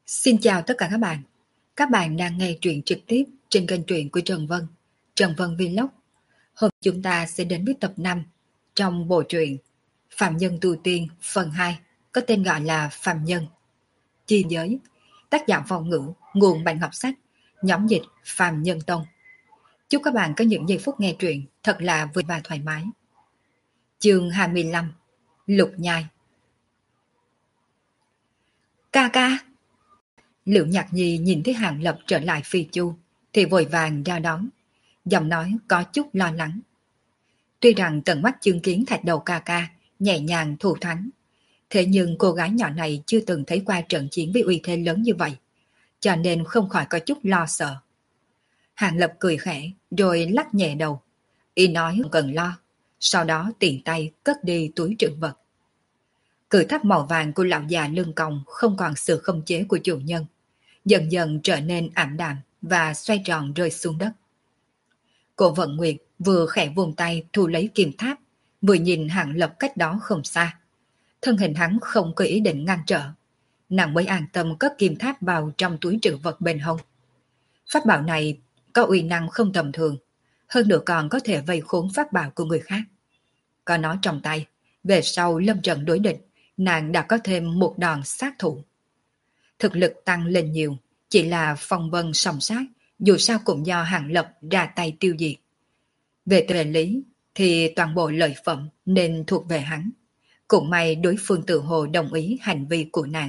Xin chào tất cả các bạn. Các bạn đang nghe truyện trực tiếp trên kênh truyện của Trần Vân, Trần Vân Vlog. Hôm chúng ta sẽ đến với tập 5 trong bộ truyện Phạm Nhân Tu Tiên phần 2 có tên gọi là Phạm Nhân. Chi giới, tác giả Phong Ngữ, nguồn Bạn Ngọc Sách, nhóm dịch Phạm Nhân Tông. Chúc các bạn có những giây phút nghe truyện thật là vui và thoải mái. Chương 25, Lục Nhai. Ca ca! Liệu Nhạc Nhi nhìn thấy Hàng Lập trở lại Phi Chu thì vội vàng ra đón, giọng nói có chút lo lắng. Tuy rằng tận mắt chứng kiến Thạch Đầu ca ca nhẹ nhàng thủ thắng, thế nhưng cô gái nhỏ này chưa từng thấy qua trận chiến với uy thế lớn như vậy, cho nên không khỏi có chút lo sợ. Hàng Lập cười khẽ rồi lắc nhẹ đầu, y nói không cần lo, sau đó tiện tay cất đi túi trữ vật. Cự tháp màu vàng của lão già lưng còng không còn sự khống chế của chủ nhân, dần dần trở nên ảm đạm và xoay tròn rơi xuống đất. Cổ Vận Nguyệt vừa khẽ vùng tay thu lấy kim tháp, vừa nhìn Hàng Lập cách đó không xa. Thân hình hắn không có ý định ngăn trở, nàng mới an tâm cất kim tháp vào trong túi trữ vật bên hông. Pháp bảo này có uy năng không tầm thường, hơn nữa còn có thể vây khốn pháp bảo của người khác. Có nó trong tay, về sau lâm trận đối địch, nàng đã có thêm một đòn sát thủ. Thực lực tăng lên nhiều, chỉ là phong vân song sát, dù sao cũng do Hàng Lập ra tay tiêu diệt. Về tuệ lý thì toàn bộ lợi phẩm nên thuộc về hắn. Cũng may đối phương tự hồ đồng ý hành vi của nàng.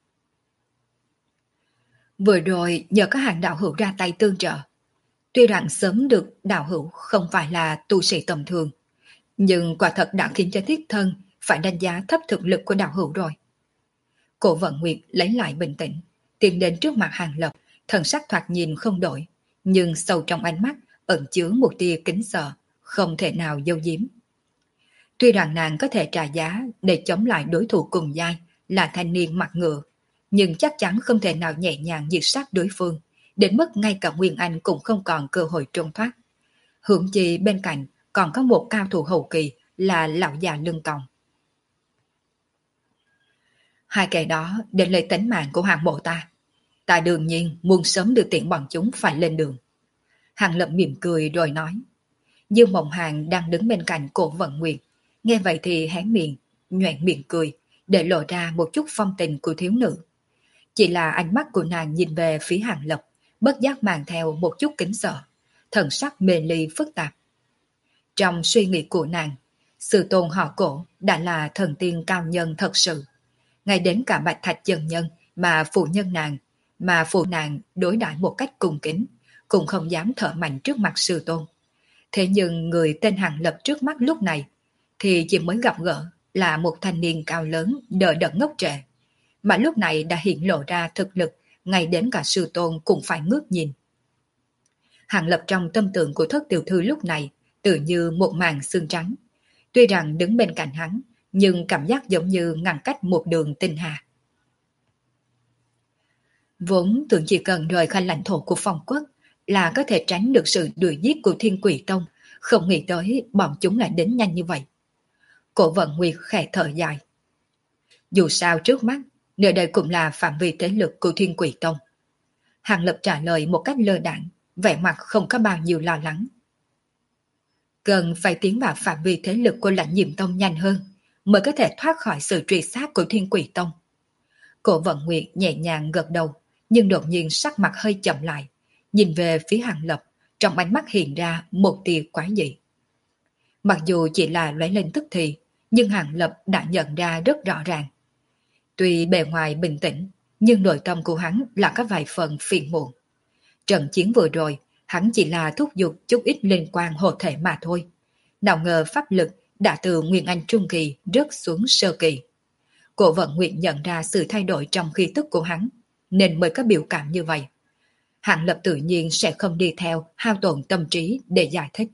Vừa rồi nhờ có Hàng đạo hữu ra tay tương trợ. Tuy rằng sớm được đạo hữu không phải là tu sĩ tầm thường, nhưng quả thật đã khiến cho thiết thân phải đánh giá thấp thực lực của đạo hữu rồi. Cổ Vận Nguyệt lấy lại bình tĩnh, tiến đến trước mặt Hàng Lập, thần sắc thoạt nhìn không đổi, nhưng sâu trong ánh mắt ẩn chứa một tia kính sợ, không thể nào giấu giếm. Tuy rằng nàng có thể trả giá để chống lại đối thủ cùng giai là thanh niên mặt ngựa, nhưng chắc chắn không thể nào nhẹ nhàng diệt sát đối phương, đến mức ngay cả Nguyên Anh cũng không còn cơ hội trốn thoát. Huống chi bên cạnh còn có một cao thủ hậu kỳ là lão già lưng còng. Hai kẻ đó đến lấy tính mạng của Hàng bộ ta đương nhiên muốn sớm đưa tiện bọn chúng phải lên đường. Hàng Lập mỉm cười rồi nói. Dương Mộng Hàng đang đứng bên cạnh Cổ Vận Nguyệt, nghe vậy thì hé miệng, nhoẻn miệng cười, để lộ ra một chút phong tình của thiếu nữ. Chỉ là ánh mắt của nàng nhìn về phía Hàng Lập, bất giác mang theo một chút kính sợ, thần sắc mê ly phức tạp. Trong suy nghĩ của nàng, sư tôn họ Cổ đã là thần tiên cao nhân thật sự. Ngay đến cả Bạch Thạch chân nhân mà phụ nàng đối đãi một cách cung kính, cũng không dám thở mạnh trước mặt sư tôn. Thế nhưng người tên Hàng Lập trước mắt lúc này thì chỉ mới gặp gỡ là một thanh niên cao lớn đờ đẫn ngốc trệ, mà lúc này đã hiện lộ ra thực lực ngay đến cả sư tôn cũng phải ngước nhìn. Hàng Lập trong tâm tượng của Thất tiểu thư lúc này tự như một màn xương trắng. Tuy rằng đứng bên cạnh hắn, nhưng cảm giác giống như ngăn cách một đường tinh hà. Vốn tưởng chỉ cần rời khỏi lãnh thổ của Phong Quốc là có thể tránh được sự đuổi giết của Thiên Quỷ Tông, không nghĩ tới bọn chúng lại đến nhanh như vậy. Cổ Vận Nguyệt khẽ thở dài. Dù sao trước mắt, nơi đây cũng là phạm vi thế lực của Thiên Quỷ Tông. Hàng Lập trả lời một cách lơ đãng, vẻ mặt không có bao nhiêu lo lắng. Cần phải tiến vào phạm vi thế lực của Lãnh Nhiệm Tông nhanh hơn, mới có thể thoát khỏi sự truy sát của Thiên Quỷ Tông. Cổ Vận Nguyệt nhẹ nhàng gật đầu, nhưng đột nhiên sắc mặt hơi chậm lại, nhìn về phía Hàng Lập, trong ánh mắt hiện ra một tia quái dị. Mặc dù chỉ là lóe lên tức thì, nhưng Hàng Lập đã nhận ra rất rõ ràng. Tuy bề ngoài bình tĩnh, nhưng nội tâm của hắn là có vài phần phiền muộn. Trận chiến vừa rồi, hắn chỉ là thúc giục chút ít liên quan hộ thể mà thôi. Nào ngờ pháp lực đã từ Nguyên Anh Trung Kỳ rớt xuống Sơ Kỳ. Cổ Vận Nguyệt nhận ra sự thay đổi trong khí tức của hắn, nên mới có biểu cảm như vậy. Hàng Lập tự nhiên sẽ không đi theo hao tổn tâm trí để giải thích.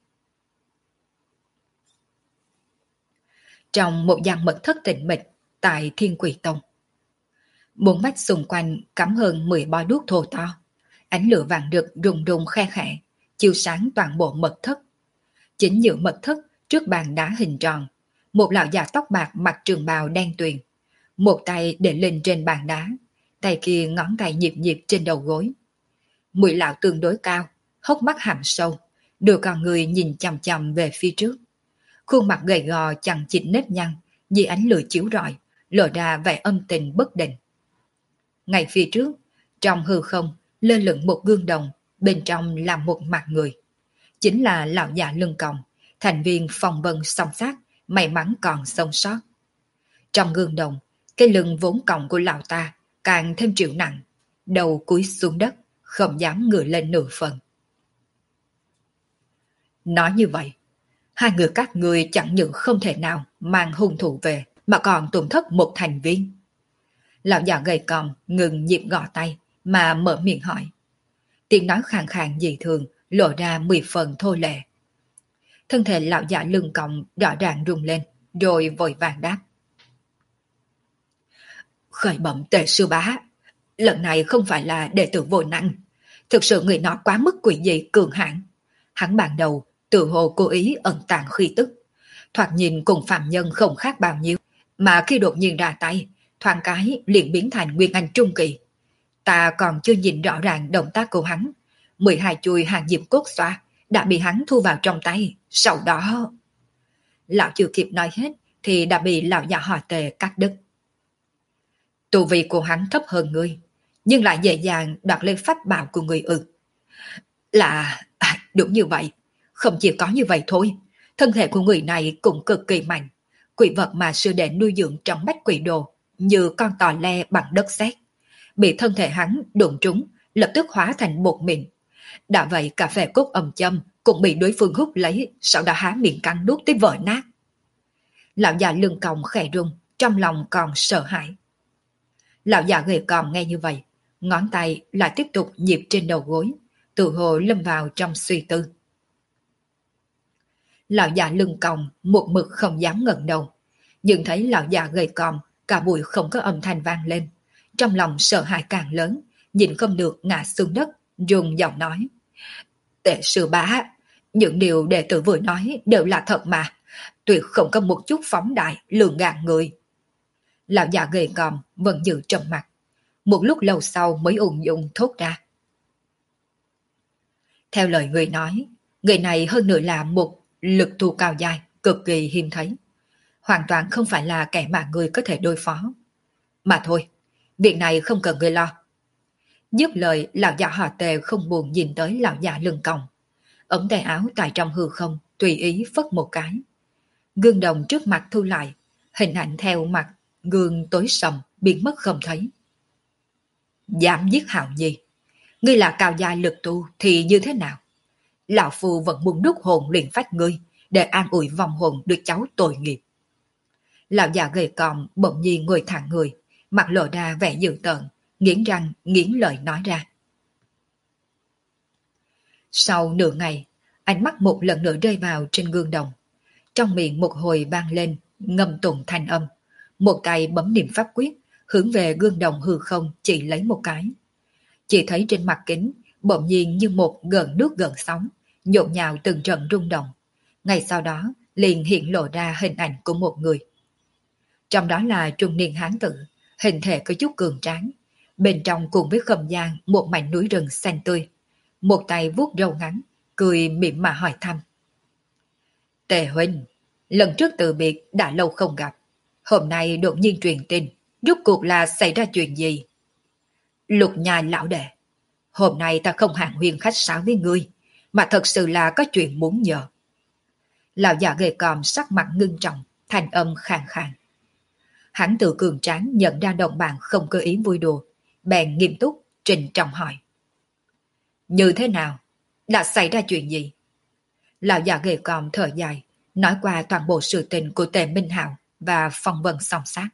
Trong một gian mật thất tĩnh mịch tại Thiên Quỷ Tông, bốn vách xung quanh cắm hơn 10 bó đuốc thô to, ánh lửa vàng rực rùng rùng khe khẽ, chiếu sáng toàn bộ mật thất. Chính giữa mật thất, trước bàn đá hình tròn, một lão già tóc bạc mặc trường bào đen tuyền, một tay để lên trên bàn đá, tay kia ngón tay nhịp nhịp trên đầu gối. Mũi lão tương đối cao, hốc mắt hàm sâu, đưa con người nhìn chằm chằm về phía trước. Khuôn mặt gầy gò chằng chịt nếp nhăn, dưới ánh lửa chiếu rọi, lộ ra vẻ âm tình bất định. Ngay phía trước, trong hư không, lơ lửng một gương đồng, bên trong là một mặt người. Chính là lão già lưng còng, thành viên phong vân song sát, may mắn còn sống sót. Trong gương đồng, cái lưng vốn còng của lão ta càng thêm chịu nặng, đầu cúi xuống đất, không dám ngửa lên nửa phần. Nói như vậy, hai người các ngươi chẳng những không thể nào mang hung thủ về, mà còn tổn thất một thành viên. Lão già gầy còm ngừng nhịp gõ tay, mà mở miệng hỏi. Tiếng nói khàn khàn dị thường, lộ ra 10 phần thô lệ. Thân thể lão già lưng còng rõ ràng rung lên, rồi vội vàng đáp. Khởi bẩm Tề sư bá, lần này không phải là đệ tử vô năng. Thực sự người nó quá mức quỷ dị cường hãn. Hắn ban đầu tự hồ cố ý ẩn tàng khí tức, thoạt nhìn cùng phạm nhân không khác bao nhiêu, mà khi đột nhiên ra tay, thoáng cái liền biến thành nguyên anh trung kỳ. Ta còn chưa nhìn rõ ràng động tác của hắn, 12 chuôi hàng diệp cốt xoa đã bị hắn thu vào trong tay. Sau đó, lão chưa kịp nói hết thì đã bị lão già họ Tề cắt đứt. Tu vi của hắn thấp hơn ngươi, nhưng lại dễ dàng đoạt lên pháp bảo của người ư? Đúng như vậy. Không chỉ có như vậy thôi, thân thể của người này cũng cực kỳ mạnh. Quỷ vật mà sư đệ nuôi dưỡng trong bách quỷ đồ, như con tò le bằng đất sét, bị thân thể hắn đụng trúng, lập tức hóa thành bột mịn. Đã vậy cả phệ cốt ầm châm cũng bị đối phương hút lấy, sau đó há miệng cắn nuốt tới vỡ nát. Lão già lưng còng khẽ rung, trong lòng còn sợ hãi. Lão già gầy còm nghe như vậy, ngón tay lại tiếp tục nhịp trên đầu gối, tự hồ lâm vào trong suy tư. Lão già lưng còng một mực không dám ngẩng đầu, nhưng thấy lão già gầy còm cả buổi không có âm thanh vang lên, trong lòng sợ hãi càng lớn, nhìn không được ngã xuống đất, run giọng nói. Tề sư bá, những điều đệ tử vừa nói đều là thật mà, tuyệt không có một chút phóng đại lường gạt người. Lão già gầy còm vẫn giữ trầm mặt, một lúc lâu sau mới ung dung thốt ra. Theo lời người nói, người này hơn nữa là một lực thu cao dài, cực kỳ hiếm thấy. Hoàn toàn không phải là kẻ mà người có thể đối phó. Mà thôi, việc này không cần người lo. Dứt lời, lão già họ Tề không buồn nhìn tới lão già lưng còng. Ống tay áo tại trong hư không, tùy ý phất một cái. Gương đồng trước mặt thu lại, hình ảnh theo mặt, gương tối sầm, biến mất không thấy. Dám giết Hạo Nhi, ngươi là cao gia lực tu thì như thế nào? Lão Phu vẫn muốn đúc hồn luyện phách ngươi, để an ủi vong hồn đứa cháu tội nghiệp. Lão già gầy còm bỗng nhiên ngồi thẳng người, mặt lộ ra vẻ dữ tợn, nghiến răng nghiến lợi nói ra. Sau nửa ngày, ánh mắt một lần nữa rơi vào trên gương đồng. Trong miệng một hồi vang lên, ngâm tụng thanh âm. Một tay bấm niệm pháp quyết, hướng về gương đồng hư không chỉ lấy một cái. Chỉ thấy trên mặt kính, bỗng nhiên như một gợn nước gợn sóng, nhộn nhạo từng trận rung động. Ngay sau đó, liền hiện lộ ra hình ảnh của một người. Trong đó là trung niên hán tử, hình thể có chút cường tráng. Bên trong cùng với không gian một mảnh núi rừng xanh tươi. Một tay vuốt râu ngắn, cười mỉm mà hỏi thăm. Tề huynh, lần trước từ biệt đã lâu không gặp. Hôm nay đột nhiên truyền tin, rốt cuộc là xảy ra chuyện gì? Lục Nhai lão đệ, hôm nay ta không hàn huyên khách sáo với ngươi, mà thật sự là có chuyện muốn nhờ. Lão già gầy còm sắc mặt ngưng trọng, thanh âm khàn khàn. Hắn tự cường tráng nhận ra đồng bạn không cơ ý vui đùa, bèn nghiêm túc, trịnh trọng hỏi. Như thế nào? Đã xảy ra chuyện gì? Lão già gầy còm thở dài, nói qua toàn bộ sự tình của Tề Minh Hạo và phong vân song sát.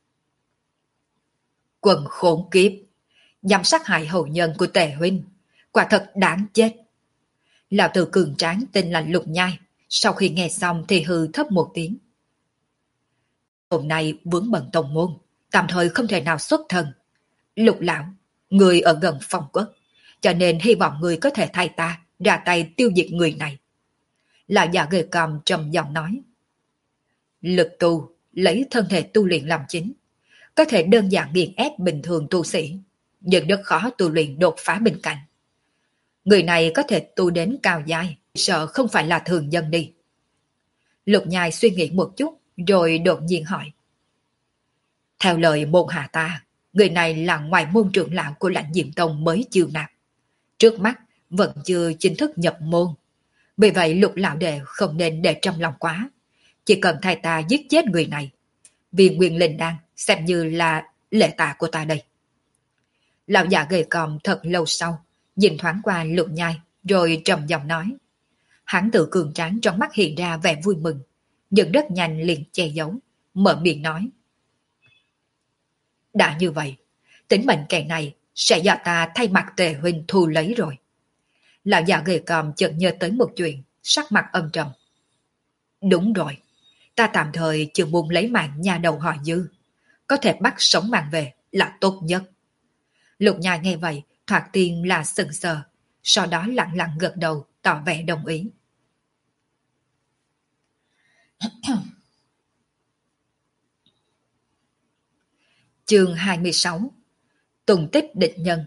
Quần khốn kiếp, dám sát hại hậu nhân của Tề huynh, quả thật đáng chết. Lão tử cường tráng tên là Lục Nhai, sau khi nghe xong thì hừ thấp một tiếng. Hôm nay vướng bận tông môn, tạm thời không thể nào xuất thân. Lục lão, người ở gần phong quốc, cho nên hy vọng người có thể thay ta ra tay tiêu diệt người này. Lão già gầy còm trầm giọng nói. Lực tu, lấy thân thể tu luyện làm chính, có thể đơn giản nghiền ép bình thường tu sĩ, nhưng rất khó tu luyện đột phá bên cạnh. Người này có thể tu đến cao giai, sợ không phải là thường dân đi. Lục Nhai suy nghĩ một chút, rồi đột nhiên hỏi. Theo lời môn hạ ta, người này là ngoại môn trưởng lão của Lãnh Diệm Tông mới chiêu nạp. Trước mắt, vẫn chưa chính thức nhập môn. Vì vậy Lục lão đệ không nên để trong lòng quá. Chỉ cần thay ta giết chết người này. Vì nguyên linh đan xem như là lễ tạ của ta đây. Lão già gầy còm thật lâu sau, nhìn thoáng qua Lục Nhai, rồi trầm giọng nói. Hắn tự cường tráng trong mắt hiện ra vẻ vui mừng, nhưng rất nhanh liền che giấu, mở miệng nói. Đã như vậy, tính mệnh kẻ này sẽ do ta thay mặt Tề huynh thu lấy rồi. Lão già gầy còm chợt nhớ tới một chuyện, sắc mặt âm trầm. Đúng rồi, ta tạm thời chưa muốn lấy mạng nhà đầu họ Dư, có thể bắt sống mạng về là tốt nhất. Lục Nhai nghe vậy, thoạt tiên là sững sờ, sau đó lặng lặng gật đầu, tỏ vẻ đồng ý. Chương 26. Tùng tích địch nhân.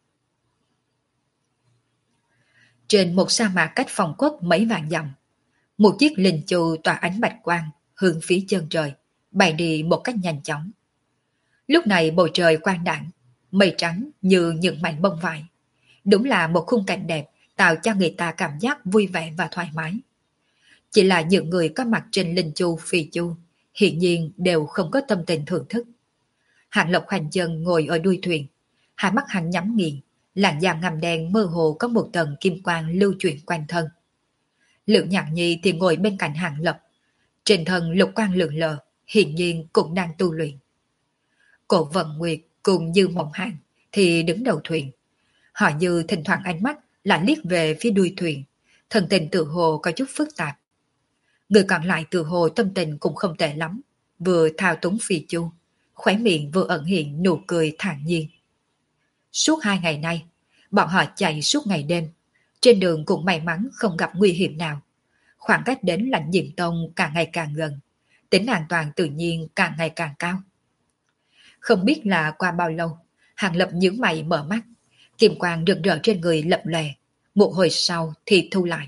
Trên một sa mạc cách Phong Quốc mấy vạn dặm, một chiếc linh chu tỏa ánh bạch quang hướng phía chân trời, bay đi một cách nhanh chóng. Lúc này bầu trời quang đãng, mây trắng như những mảnh bông vải. Đúng là một khung cảnh đẹp, tạo cho người ta cảm giác vui vẻ và thoải mái. Chỉ là những người có mặt trên linh chu phi chu, hiển nhiên đều không có tâm tình thưởng thức. Hạng Lộc hành chân ngồi ở đuôi thuyền, hai mắt hắn nhắm nghiền, làn da ngăm đen mơ hồ có một tầng kim quang lưu chuyển quanh thân. Lữ Nhạc Nhi thì ngồi bên cạnh Hạng Lập, trên thân lục quang lượn lờ, hiển nhiên cũng đang tu luyện. Cổ Vận Nguyệt cùng Dư Mộng Hàn thì đứng đầu thuyền. Họ Dư thỉnh thoảng ánh mắt lại liếc về phía đuôi thuyền, thần tình tự hồ có chút phức tạp. Người còn lại tự hồ tâm tình cũng không tệ lắm, vừa thao túng phi chu, khóe miệng vừa ẩn hiện nụ cười thản nhiên. Suốt 2 ngày nay, bọn họ chạy suốt ngày đêm, trên đường cũng may mắn không gặp nguy hiểm nào. Khoảng cách đến Lãnh Diệm Tông càng ngày càng gần, tính an toàn tự nhiên càng ngày càng cao. Không biết là qua bao lâu, Hàng Lập nhướng mày mở mắt, kim quang rực rỡ trên người lập lòe, một hồi sau thì thu lại.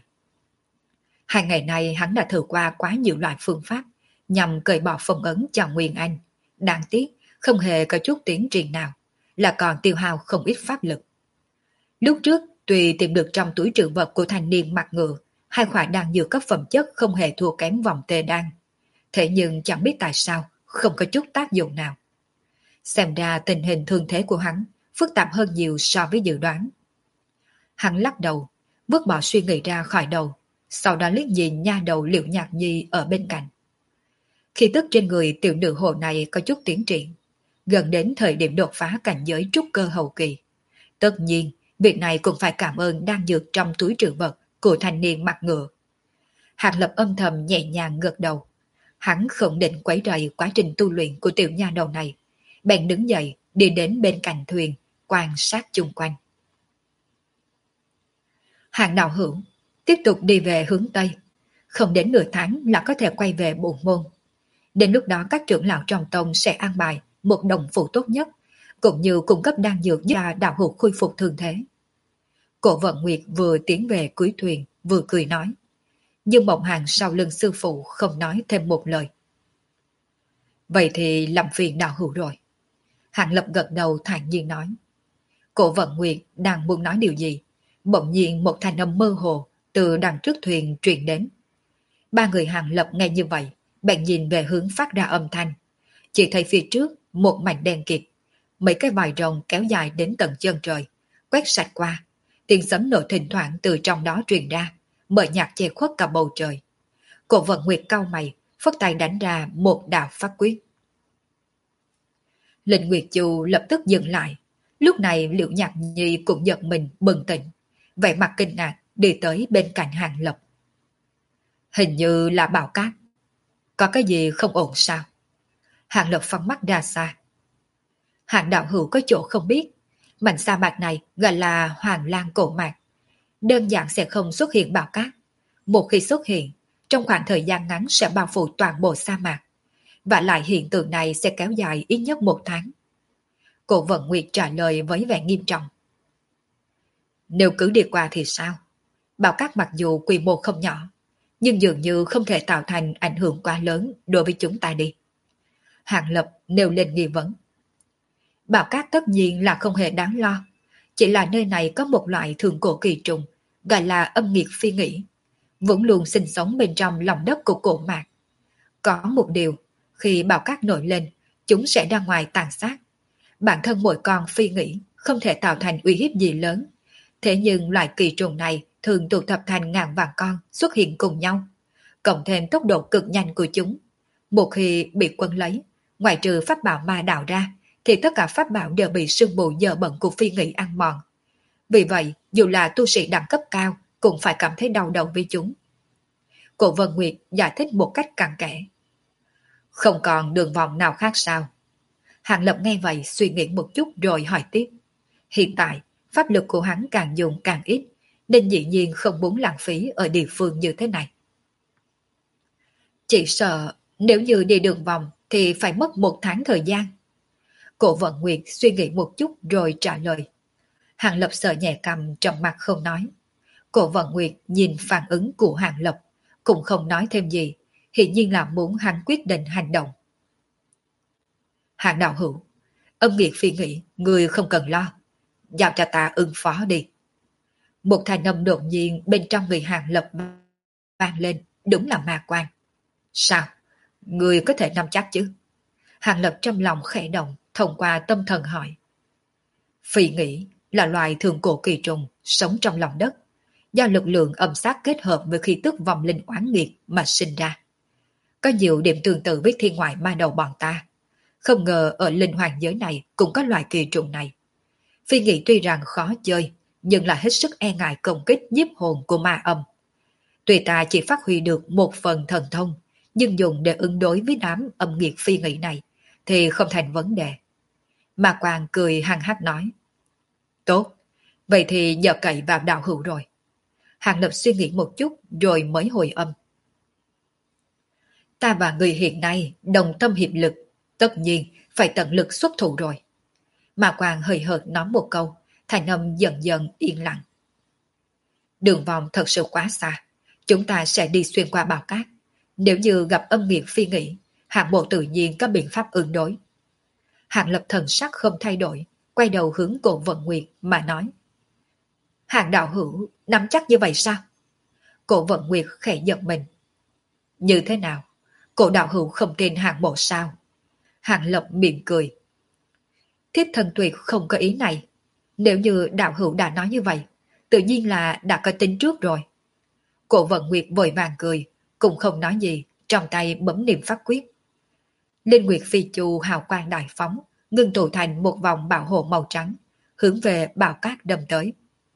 2 ngày nay hắn đã thử qua quá nhiều loại phương pháp nhằm cởi bỏ phong ấn cho Nguyên Anh. Đáng tiếc, không hề có chút tiến triển nào, là còn tiêu hao không ít pháp lực. Lúc trước, tuy tìm được trong túi trữ vật của thanh niên mặt ngựa, 2 khoản đan dược cấp phẩm chất không hề thua kém vòng tê đan. Thế nhưng chẳng biết tại sao, không có chút tác dụng nào. Xem ra tình hình thương thế của hắn phức tạp hơn nhiều so với dự đoán. Hắn lắc đầu, vứt bỏ suy nghĩ ra khỏi đầu, sau đó liếc nhìn nha đầu Liễu Nhạc Nhi ở bên cạnh. Khi tức trên người tiểu nữ hồ này có chút tiến triển, gần đến thời điểm đột phá cảnh giới trúc cơ hậu kỳ. Tất nhiên, việc này cũng phải cảm ơn đan dược trong túi trữ vật của thanh niên mặt ngựa. Hạng Lập âm thầm nhẹ nhàng gật đầu. Hắn không định quấy rầy quá trình tu luyện của tiểu nha đầu này, bèn đứng dậy đi đến bên cạnh thuyền, quan sát chung quanh. Hạng đạo hữu tiếp tục đi về hướng Tây, không đến nửa tháng là có thể quay về bộ môn. Đến lúc đó các trưởng lão trong tông sẽ an bài một đồng phụ tốt nhất, cũng như cung cấp đan dược giúp đạo hữu khôi phục thương thế. Cổ Vận Nguyệt vừa tiến về cuối thuyền, vừa cười nói. Nhưng Mộng Hàn sau lưng sư phụ không nói thêm một lời. Vậy thì làm phiền đạo hữu rồi. Hạng Lập gật đầu thản nhiên nói. Cổ Vận Nguyệt đang muốn nói điều gì, bỗng nhiên một thanh âm mơ hồ từ đằng trước thuyền truyền đến. 3 người Hạng Lập nghe như vậy, bèn nhìn về hướng phát ra âm thanh. Chỉ thấy phía trước một mảnh đen kịt, mấy cái vòi rồng kéo dài đến tận chân trời, quét sạch qua. Tiếng sấm nổ thỉnh thoảng từ trong đó truyền ra, mờ nhạt che khuất cả bầu trời. Cổ Vận Nguyệt cau mày, phất tay đánh ra một đạo pháp quyết. Linh Nguyệt Chu lập tức dừng lại. Lúc này Liễu Nhạc Nhi cũng giật mình bừng tỉnh, vẻ mặt kinh ngạc đi tới bên cạnh Hạng Lập. Hình như là Bảo Cát. Có cái gì không ổn sao? Hạng Lập phóng mắt ra xa. Hạng đạo hữu có chỗ không biết, mảnh sa mạc này gọi là Hoàng Lan Cổ Mạc. Đơn giản sẽ không xuất hiện bão cát. Một khi xuất hiện, trong khoảng thời gian ngắn sẽ bao phủ toàn bộ sa mạc. Và lại hiện tượng này sẽ kéo dài ít nhất 1 tháng. Cổ Vận Nguyệt trả lời với vẻ nghiêm trọng. Nếu cứ đi qua thì sao? Bảo Cát mặc dù quy mô không nhỏ, nhưng dường như không thể tạo thành ảnh hưởng quá lớn đối với chúng ta đi. Hàng Lập nêu lên nghi vấn. Bảo Cát tất nhiên là không hề đáng lo, chỉ là nơi này có một loại thượng cổ kỳ trùng, gọi là âm nghiệt phi nghĩ, vẫn luôn sinh sống bên trong lòng đất của cổ mạc. Có một điều, khi Bảo Cát nổi lên, chúng sẽ ra ngoài tàn sát. Bản thân mỗi con phi nghĩ không thể tạo thành uy hiếp gì lớn, thế nhưng loại kỳ trùng này thường tụ tập thành ngàn vạn con xuất hiện cùng nhau, cộng thêm tốc độ cực nhanh của chúng. Một khi bị quân lấy, ngoại trừ pháp bảo ma đạo ra, thì tất cả pháp bảo đều bị sương mù dơ bẩn của phi nghĩ ăn mòn. Vì vậy, dù là tu sĩ đẳng cấp cao, cũng phải cảm thấy đau đầu với chúng. Cổ Vân Nguyệt giải thích một cách cặn kẽ. Không còn đường vòng nào khác sao? Hàng Lập nghe vậy suy nghĩ một chút rồi hỏi tiếp. Hiện tại, pháp lực của hắn càng dùng càng ít, nên dĩ nhiên không muốn lãng phí ở địa phương như thế này. Chỉ sợ nếu như đi đường vòng thì phải mất 1 tháng thời gian. Cổ Vận Nguyệt suy nghĩ một chút rồi trả lời. Hàng Lập sợ nhẹ cầm trong mặt không nói. Cổ Vận Nguyệt nhìn phản ứng của Hàng Lập, cũng không nói thêm gì, hiển nhiên là muốn hắn quyết định hành động. Hàng đạo hữu, âm nghiệt phi nghĩ, người không cần lo. Giao cho ta ứng phó đi. Một thanh âm đột nhiên bên trong người Hàng Lập vang lên, đúng là ma quan. Sao? Người có thể nắm chắc chứ? Hàng Lập trong lòng khẽ động, thông qua tâm thần hỏi. Phi nghĩ là loài thường cổ kỳ trùng, sống trong lòng đất, do lực lượng âm sát kết hợp với khí tức vòng linh oán nghiệt mà sinh ra. Có nhiều điểm tương tự với thiên ngoại ma đầu bọn ta. Không ngờ ở linh hoàng giới này cũng có loài kỳ trùng này. Phi nghĩ tuy rằng khó chơi, nhưng là hết sức e ngại công kích nhiếp hồn của ma âm. Tuy ta chỉ phát huy được một phần thần thông, nhưng dùng để ứng đối với đám âm nghiệt phi nghĩ này, thì không thành vấn đề. Ma Quang cười hăng hắc nói. Tốt, vậy thì nhờ cậy vào đạo hữu rồi. Hàng Lập suy nghĩ một chút rồi mới hồi âm. Ta và người hiện nay đồng tâm hiệp lực, tất nhiên phải tận lực xuất thủ rồi. Ma Quang hơi hợt nói một câu, thành âm dần dần yên lặng. Đường vòng thật sự quá xa, chúng ta sẽ đi xuyên qua bào cát. Nếu như gặp âm nghiệt phi nghĩ, hạng bộ tự nhiên có biện pháp ứng đối. Hạng Lập thần sắc không thay đổi, quay đầu hướng Cổ Vận Nguyệt mà nói. Hạng đạo hữu nắm chắc như vậy sao? Cổ Vận Nguyệt khẽ giật mình. Như thế nào? Cổ đạo hữu không tin hạng bộ sao? Hạng Lập mỉm cười. Thiếp thần tuyệt không có ý này. Nếu như đạo hữu đã nói như vậy, tự nhiên là đã có tính trước rồi. Cổ Vận Nguyệt vội vàng cười, cũng không nói gì, trong tay bấm niệm pháp quyết. Linh Nguyệt Phi Chu hào quang đại phóng, ngưng tụ thành một vòng bảo hộ màu trắng, hướng về bào cát đâm tới.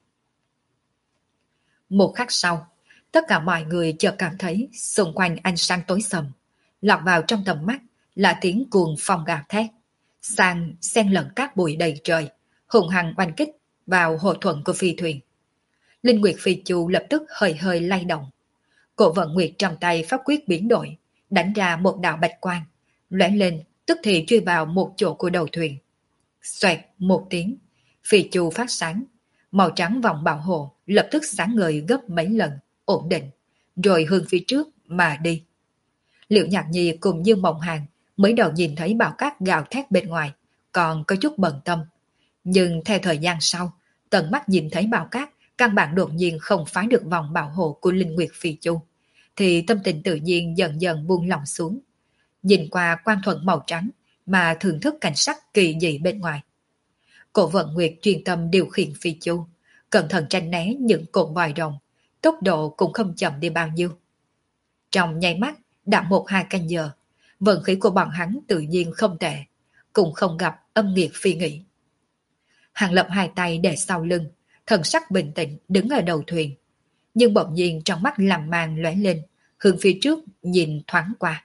Một khắc sau, tất cả mọi người chợt cảm thấy xung quanh ánh sáng tối sầm, lọt vào trong tầm mắt là tiếng cuồng phong gào thét, sang xen lẫn các bụi đầy trời, hùng hăng oanh kích vào hộ thuẫn của phi thuyền. Linh Nguyệt Phi Chu lập tức hơi hơi lay động. Cổ Vận Nguyệt trong tay pháp quyết biến đổi, đánh ra một đạo bạch quang, lóe lên tức thì truy vào một chỗ của đầu thuyền. Xoẹt một tiếng, Phi Chu phát sáng, màu trắng vòng bảo hộ lập tức sáng ngời gấp mấy lần, ổn định, rồi hướng phía trước mà đi. Liễu Nhạc Nhi cùng Dương Mộng Hàn mới đầu nhìn thấy bào cát gào thét bên ngoài, còn có chút bận tâm. Nhưng theo thời gian sau, tận mắt nhìn thấy bào cát căn bản đột nhiên không phá được vòng bảo hộ của Linh Nguyệt Phi Chu, thì tâm tình tự nhiên dần dần buông lỏng xuống. Nhìn qua quang thuận màu trắng mà thưởng thức cảnh sắc kỳ dị bên ngoài. Cổ Vận Nguyệt chuyên tâm điều khiển Phi Chu, cẩn thận tránh né những cột vòi rồng, tốc độ cũng không chậm đi bao nhiêu. Trong nháy mắt đã 1-2 canh giờ, vận khí của bọn hắn tự nhiên không tệ, cũng không gặp âm nghiệt phi nghĩ. Hàng Lập hai tay để sau lưng, thần sắc bình tĩnh đứng ở đầu thuyền, nhưng bỗng nhiên trong mắt làm màn lóe lên, hướng phía trước nhìn thoáng qua.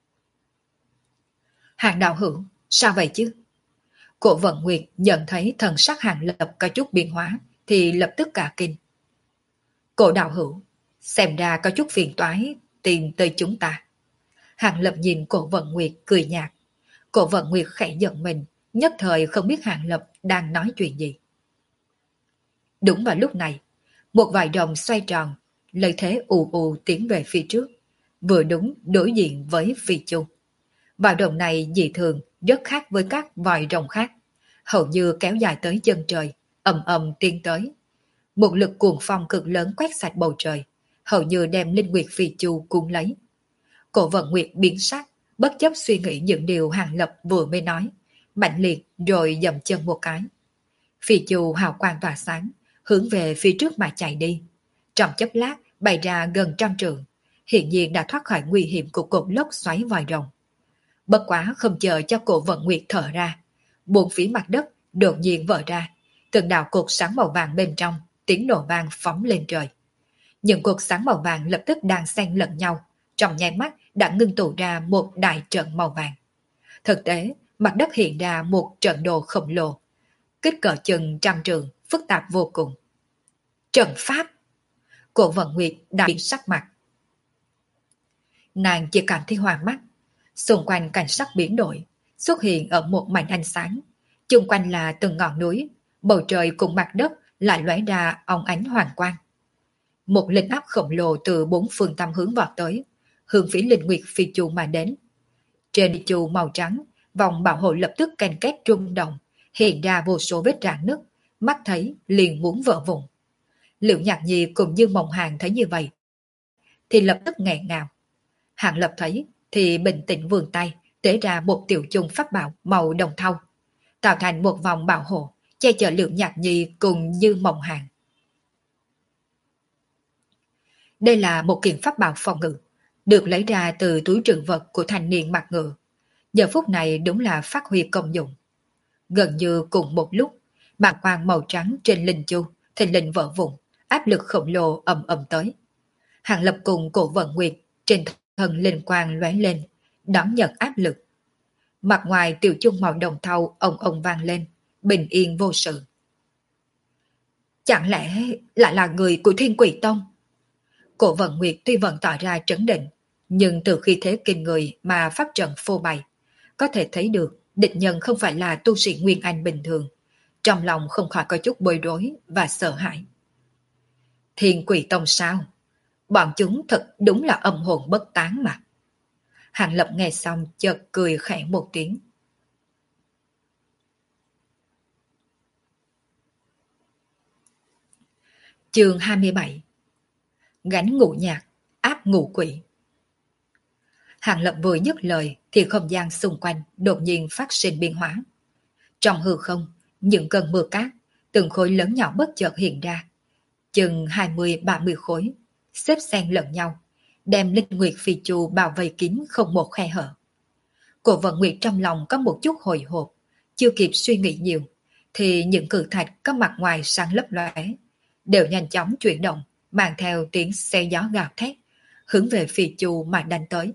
Hàng đạo hữu, sao vậy chứ? Cổ Vận Nguyệt nhận thấy thần sắc Hàng Lập có chút biến hóa, thì lập tức cả kinh. Cổ đạo hữu, xem ra có chút phiền toái tìm tới chúng ta. Hàng Lập nhìn Cổ Vận Nguyệt cười nhạt. Cổ Vận Nguyệt khẽ giận mình, nhất thời không biết Hàng Lập đang nói chuyện gì. Đúng vào lúc này, một vài rồng xoay tròn, lợi thế ù ù tiến về phía trước, vừa đúng đối diện với Phi Chu. Vòi rồng này dị thường rất khác với các vòi rồng khác, hầu như kéo dài tới chân trời, ầm ầm tiến tới. Một lực cuồng phong cực lớn quét sạch bầu trời, hầu như đem Linh Nguyệt Phi Chu cuốn lấy. Cổ Vận Nguyệt biến sắc, bất chấp suy nghĩ những điều Hàng Lập vừa mới nói, mạnh liệt rồi dậm chân một cái. Phi Chu hào quang tỏa sáng, hướng về phía trước mà chạy đi. Trong chốc lát bay ra gần 100 trượng, hiện nhiên đã thoát khỏi nguy hiểm của cột lốc xoáy vòi rồng. Bất quá không chờ cho Cổ Vận Nguyệt thở ra, bốn phía mặt đất đột nhiên vỡ ra, từng đạo cột sáng màu vàng bên trong, tiếng nổ vang phóng lên trời. Những cột sáng màu vàng lập tức đan xen lẫn nhau, trong nháy mắt đã ngưng tụ ra một đại trận màu vàng. Thực tế, mặt đất hiện ra một trận đồ khổng lồ, kích cỡ chừng 100 trượng, phức tạp vô cùng. Trận pháp! Cổ Vận Nguyệt đã biến sắc mặt. Nàng chỉ cảm thấy hoa mắt, xung quanh cảnh sắc biến đổi, xuất hiện ở một mảnh ánh sáng. Chung quanh là từng ngọn núi, bầu trời cùng mặt đất lại lóe ra óng ánh hoàng quang. Một linh áp khổng lồ từ bốn phương tám hướng vọt tới, hướng phía Linh Nguyệt Phi Chu mà đến. Trên Phi Chu màu trắng, vòng bảo hộ lập tức canh két rung động, hiện ra vô số vết rạn nứt, mắt thấy liền muốn vỡ vụn. Liễu Nhạc Nhi cùng Dương Mộng Hàn thấy như vậy, thì lập tức nghẹn ngào. Hàng Lập thấy thì bình tĩnh vươn tay, tế ra một tiểu chung pháp bảo màu đồng thau, tạo thành một vòng bảo hộ, che chở Liễu Nhạc Nhi cùng Dương Mộng Hàn. Đây là một kiện pháp bảo phòng ngự, được lấy ra từ túi trữ vật của thanh niên mặc ngựa. Giờ phút này đúng là phát huy công dụng. Gần như cùng một lúc, bàng quang màu trắng trên linh chu thình lình vỡ vụn, áp lực khổng lồ ầm ầm tới. Hàng Lập cùng Cổ Vận Nguyệt trên thân linh quang lóe lên, đón nhận áp lực. Mặt ngoài tiểu chung màu đồng thau ồng ồng vang lên, bình yên vô sự. Chẳng lẽ lại là người của Thiên Quỷ Tông? Cổ Vận Nguyệt tuy vẫn tỏ ra trấn định, nhưng từ khi thế kinh người mà pháp trận phô bày, có thể thấy được địch nhân không phải là tu sĩ Nguyên Anh bình thường. Trong lòng không khỏi có chút bối rối và sợ hãi. Thiên Quỷ Tông sao? Bọn chúng thật đúng là âm hồn bất tán mà. Hàng Lập nghe xong chợt cười khẽ một tiếng. Chương 27. Gánh ngũ nhạc, áp ngũ quỷ. Hàng Lập vừa dứt lời thì không gian xung quanh đột nhiên phát sinh biến hóa. Trong hư không, những cơn mưa cát, từng khối lớn nhỏ bất chợt hiện ra, chừng 20-30 khối, xếp xen lẫn nhau, đem Linh Nguyệt Phi Chu bao vây kín không một khe hở. Cổ Vận Nguyệt trong lòng có một chút hồi hộp, chưa kịp suy nghĩ nhiều, thì những cự thạch có mặt ngoài sáng lấp lóe, đều nhanh chóng chuyển động, mang theo tiếng xe gió gào thét, hướng về Phi Chu mà đánh tới.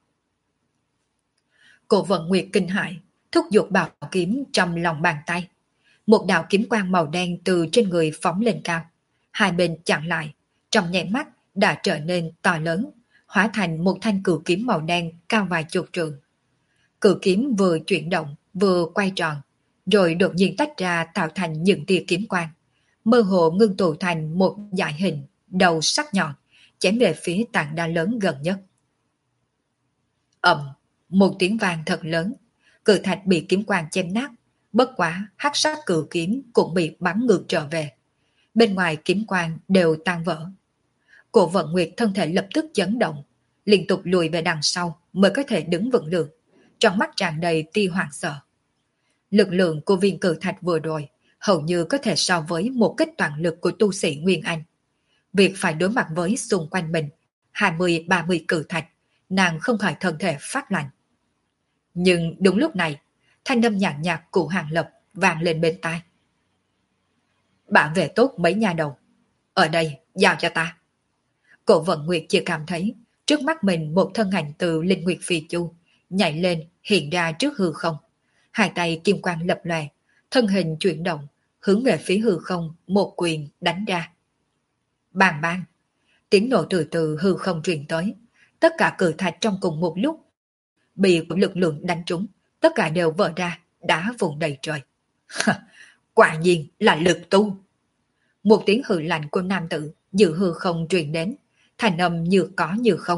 Cổ Vận Nguyệt kinh hãi, thúc giục bảo kiếm trong lòng bàn tay. Một đạo kiếm quang màu đen từ trên người phóng lên cao, hai bên chặn lại, trong nháy mắt đã trở nên to lớn, hóa thành một thanh cự kiếm màu đen cao vài chục trượng. Cự kiếm vừa chuyển động, vừa quay tròn, rồi đột nhiên tách ra tạo thành những tia kiếm quang, mơ hồ ngưng tụ thành một dải hình, đầu sắc nhọn, chém về phía tảng đá lớn gần nhất. Ầm, một tiếng vang thật lớn, cự thạch bị kiếm quang chém nát, bất quá hắc sắc cự kiếm cũng bị bắn ngược trở về. Bên ngoài kiếm quang đều tan vỡ. Cổ Vận Nguyệt thân thể lập tức chấn động, liên tục lùi về đằng sau mới có thể đứng vững được, trong mắt tràn đầy tia hoảng sợ. Lực lượng của viên cự thạch vừa rồi hầu như có thể so với một kích toàn lực của tu sĩ Nguyên Anh. Việc phải đối mặt với xung quanh mình 20-30 cự thạch, nàng không khỏi thân thể phát lạnh. Nhưng đúng lúc này, thanh âm nhàn nhạt của Hàng Lập vang lên bên tai. Bạn về tốt mấy nhà đầu, ở đây giao cho ta. Cổ Vận Nguyệt chỉ cảm thấy trước mắt mình một thân ảnh từ Linh Nguyệt Phi Chu nhảy lên hiện ra trước hư không. Hai tay kim quang lập lòe, thân hình chuyển động, hướng về phía hư không một quyền đánh ra. Bang bang, tiếng nổ từ từ hư không truyền tới. Tất cả cự thạch trong cùng một lúc bị lực lượng đánh trúng, tất cả đều vỡ ra, đá vùng đầy trời. Quả nhiên là lực tu. Một tiếng hừ lạnh của nam tử dự hư không truyền đến, thanh âm như có như không.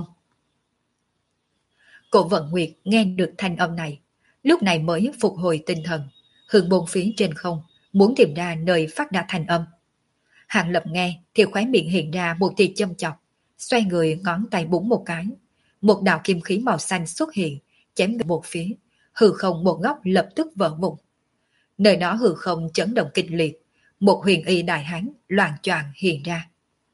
Cổ Vận Nguyệt nghe được thanh âm này, lúc này mới phục hồi tinh thần, hướng bốn phía trên không, muốn tìm ra nơi phát ra thanh âm. Hàng Lập nghe thì khóe miệng hiện ra một tia châm chọc, xoay người ngón tay búng một cái. Một đạo kim khí màu xanh xuất hiện, chém về một phía, hư không một góc lập tức vỡ vụn. Nơi đó hư không chấn động kịch liệt, một huyền y đại hán loạng choạng hiện ra.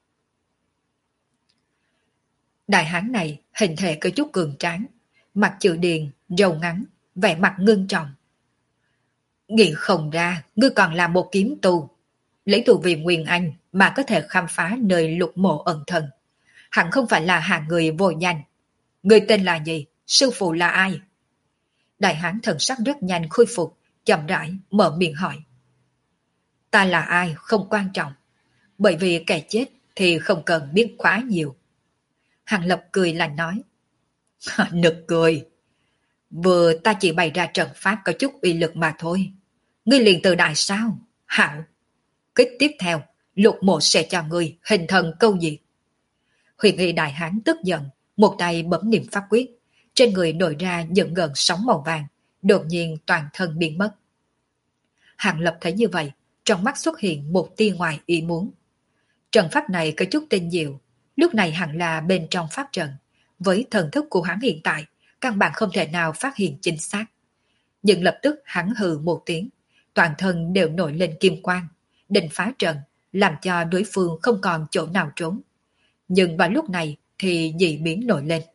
Đại hán này hình thể có chút cường tráng, mặt chữ điền, râu ngắn, vẻ mặt ngưng trọng. Nghĩ không ra, ngươi còn là một kiếm tu. Lấy tu vì Nguyên Anh mà có thể khám phá nơi lục mộ ẩn thần. Hẳn không phải là hạng người vô danh. Ngươi tên là gì? Sư phụ là ai? Đại hán thần sắc rất nhanh khôi phục, chậm rãi mở miệng hỏi. Ta là ai không quan trọng, bởi vì kẻ chết thì không cần biết quá nhiều. Hàng Lập cười lạnh nói. Nực cười. Vừa ta chỉ bày ra trận pháp có chút uy lực mà thôi. Ngươi liền từ đại sao? Hảo. Kích tiếp theo, lục mộ sẽ cho ngươi hình thần câu diệt. Huyền y đại hán tức giận, một tay bấm niệm pháp quyết, trên người nổi ra dựng gần sóng màu vàng, đột nhiên toàn thân biến mất. Hàng Lập thấy như vậy, trong mắt xuất hiện một tia ngoài ý muốn. Trận pháp này có chút tinh diệu, lúc này hẳn là bên trong pháp trận, với thần thức của hắn hiện tại, căn bản không thể nào phát hiện chính xác. Nhưng lập tức hắn hừ một tiếng, toàn thân đều nổi lên kim quang, định phá trận, làm cho đối phương không còn chỗ nào trốn. Nhưng vào lúc này thì dị biến nổi lên.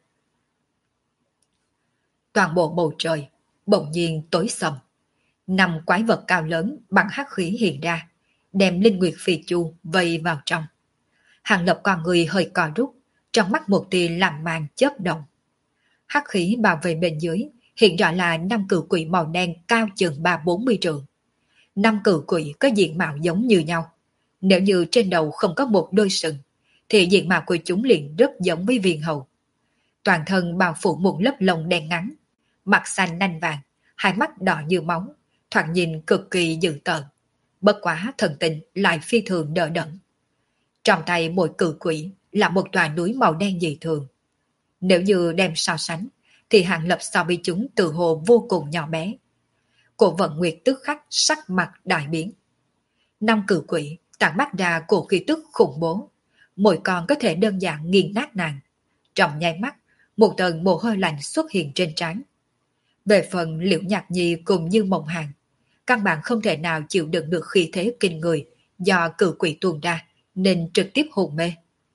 Toàn bộ bầu trời bỗng nhiên tối sầm. 5 quái vật cao lớn bằng hắc khí hiện ra, đem Linh Nguyệt Phi Chu vây vào trong. Hàng Lập con người hơi co rút, trong mắt một tia làm màn chớp động. Hắc khí bao vây bên dưới hiện rõ là 5 cự quỷ màu đen cao chừng 3-40 trượng. 5 cự quỷ có diện mạo giống như nhau. Nếu như trên đầu không có một đôi sừng, thì diện mạo của chúng liền rất giống với viên hầu. Toàn thân bao phủ một lớp lông đen ngắn, mặt xanh nanh vàng, hai mắt đỏ như máu, thoạt nhìn cực kỳ dữ tợn. Bất quá thần tình lại phi thường đỡ đẫn. Trong tay mỗi cự quỷ là một tòa núi màu đen dị thường. Nếu như đem so sánh, thì Hàng Lập so với chúng tự hồ vô cùng nhỏ bé. Cổ Vận Nguyệt tức khắc sắc mặt đại biến. 5 cự quỷ tản mắt ra cổ khí tức khủng bố, mỗi con có thể đơn giản nghiền nát nàng. Trong nháy mắt, một tầng mồ hôi lạnh xuất hiện trên trán. Về phần Liễu Nhạc Nhi cùng Như Mộng Hàn, căn bản không thể nào chịu đựng được khí thế kinh người do cự quỷ tuôn ra, nên trực tiếp hôn mê.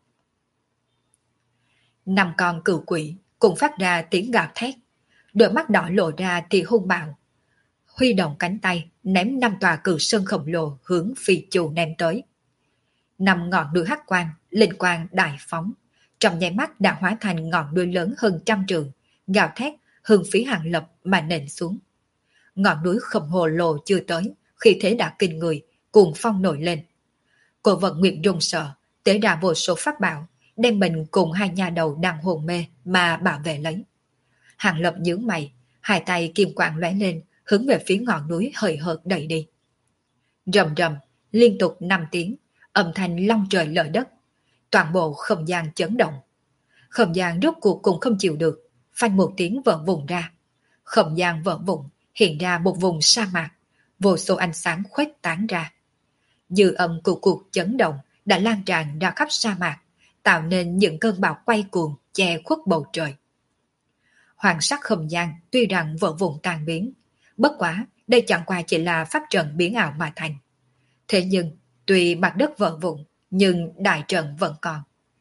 5 con cự quỷ cùng phát ra tiếng gào thét, đôi mắt đỏ lộ ra thì hung bạo. Huy động cánh tay, ném 5 tòa cự sơn khổng lồ hướng Phi Chu ném tới. 5 ngọn đuôi hắc quang, linh quang đại phóng, trong nháy mắt đã hóa thành ngọn đuôi lớn hơn 100 trượng, gào thét hướng phía Hàng Lập mà nện xuống. Ngọn núi khổng hồ lồ chưa tới, khi thế đã kinh người, cuồng phong nổi lên. Cổ Vận Nguyệt run sợ, tế ra vô số pháp bảo, đem mình cùng hai nhà đầu đang hồn mê mà bảo vệ lấy. Hàng Lập nhướng mày, hai tay kim quang lóe lên, hướng về phía ngọn núi hời hợt đẩy đi. Rầm rầm, liên tục 5 tiếng, âm thanh long trời lở đất, toàn bộ không gian chấn động. Không gian rốt cuộc cũng không chịu được, phanh một tiếng vỡ vụn ra. Không gian vỡ vụn, hiện ra một vùng sa mạc, vô số ánh sáng khuếch tán ra. Dư âm của cuộc chấn động đã lan tràn ra khắp sa mạc, tạo nên những cơn bão quay cuồng che khuất bầu trời. Hoàng sắc không gian tuy rằng vỡ vụn tan biến, bất quá đây chẳng qua chỉ là pháp trận biến ảo mà thành. Thế nhưng, tuy mặt đất vỡ vụn, nhưng đại trận vẫn còn.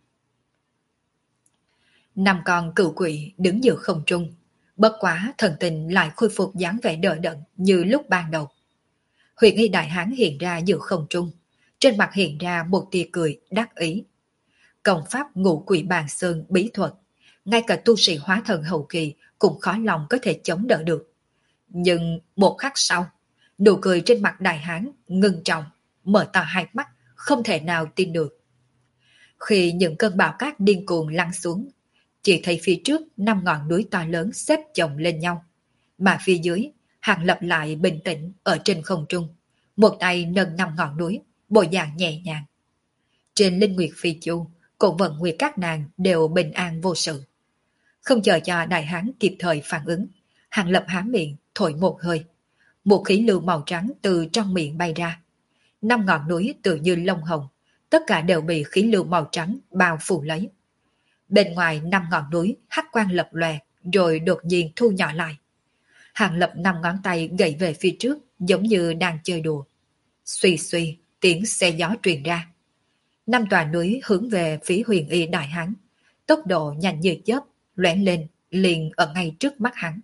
5 con cửu quỷ đứng giữa không trung, bất quá thần tình lại khôi phục dáng vẻ đỡ đẫn như lúc ban đầu. Huyền y đại hán hiện ra giữa không trung, trên mặt hiện ra một tia cười đắc ý. Công pháp ngũ quỷ bàn sơn bí thuật, ngay cả tu sĩ hóa thần hậu kỳ cũng khó lòng có thể chống đỡ được. Nhưng một khắc sau, nụ cười trên mặt đại hán ngưng trọng, mở to hai mắt, không thể nào tin được. Khi những cơn bão cát điên cuồng lăn xuống, chỉ thấy phía trước 5 ngọn núi to lớn xếp chồng lên nhau, mà phía dưới Hàng Lập lại bình tĩnh ở trên không trung, một tay nâng 5 ngọn núi, bộ dạng nhẹ nhàng. Trên Linh Nguyệt Phi Chu, cổ vận nguyệt các nàng đều bình an vô sự. Không chờ cho đại hán kịp thời phản ứng, Hàng Lập há miệng, thổi một hơi. Một khí lưu màu trắng từ trong miệng bay ra. 5 ngọn núi tự như lông hồng, tất cả đều bị khí lưu màu trắng bao phủ lấy. Bên ngoài 5 ngọn núi hắc quang lập lòe, rồi đột nhiên thu nhỏ lại. Hàng Lập 5 ngón tay gậy về phía trước, giống như đang chơi đùa. Xuy xuy, tiếng xe gió truyền ra. 5 tòa núi hướng về phía Huyền Y Đại Hán, tốc độ nhanh như chớp, lóe lên liền ở ngay trước mắt hắn.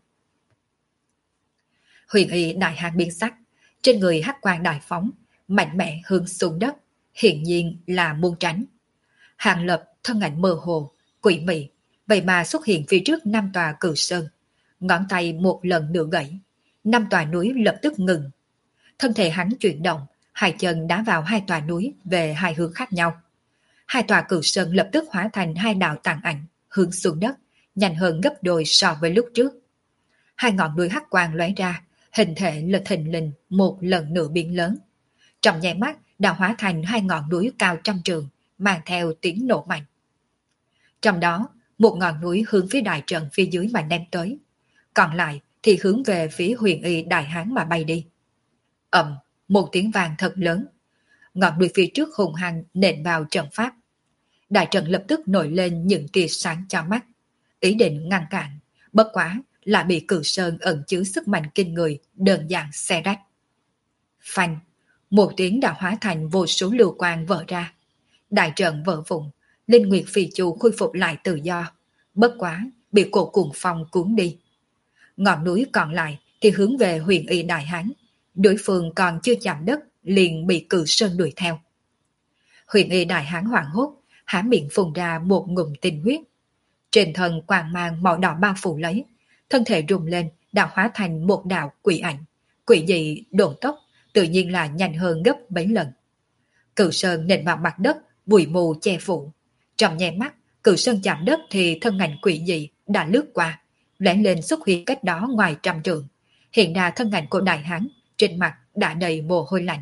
Huyền Y Đại Hán biến sắc, trên người hắc quang đại phóng, mạnh mẽ hướng xuống đất, hiển nhiên là muốn tránh. Hàng Lập thân ảnh mơ hồ, quỷ mị, vậy mà xuất hiện phía trước 5 tòa cự sơn, ngón tay một lần nữa gãy, 5 tòa núi lập tức ngừng. Thân thể hắn chuyển động, hai chân đá vào 2 tòa núi về hai hướng khác nhau. 2 tòa cự sơn lập tức hóa thành 2 đạo tàn ảnh, hướng xuống đất, nhanh hơn gấp đôi so với lúc trước. 2 ngọn núi hắc quang lóe ra, hình thể là thình lình một lần nữa biến lớn. Trong nháy mắt đã hóa thành 2 ngọn núi cao trăm trường, mang theo tiếng nổ mạnh. Trong đó, một ngọn núi hướng phía đại trận phía dưới mà ném tới, còn lại thì hướng về phía Huyền Y Đại Hán mà bay đi. Ầm, một tiếng vang thật lớn. Ngọn núi phía trước hùng hăng nện vào trận pháp. Đại trận lập tức nổi lên những tia sáng cho mắt, ý định ngăn cản, bất quá lại bị cự sơn ẩn chứa sức mạnh kinh người đơn giản xé rách. Phanh, một tiếng đã hóa thành vô số lưu quang vỡ ra. Đại trận vỡ vụn, Linh Nguyệt Phi Chu khôi phục lại tự do, bất quá bị cổ cuồng phong cuốn đi. Ngọn núi còn lại thì hướng về Huyền Y Đại Hán, đối phương còn chưa chạm đất liền bị cự sơn đuổi theo. Huyền Y Đại Hán hoảng hốt, há miệng phun ra một ngụm tinh huyết. Trên thân quang mang màu đỏ bao phủ lấy, thân thể rung lên đã hóa thành một đạo quỷ ảnh, quỷ dị độn tốc, tự nhiên là nhanh hơn gấp mấy lần. Cự sơn nện vào mặt đất, bụi mù che phủ. Trong nháy mắt, cự sơn chạm đất thì thân ảnh quỷ dị đã lướt qua, lóe lên xuất hiện cách đó ngoài trăm trượng. Hiện ra thân ảnh của đại hán, trên mặt đã đầy mồ hôi lạnh.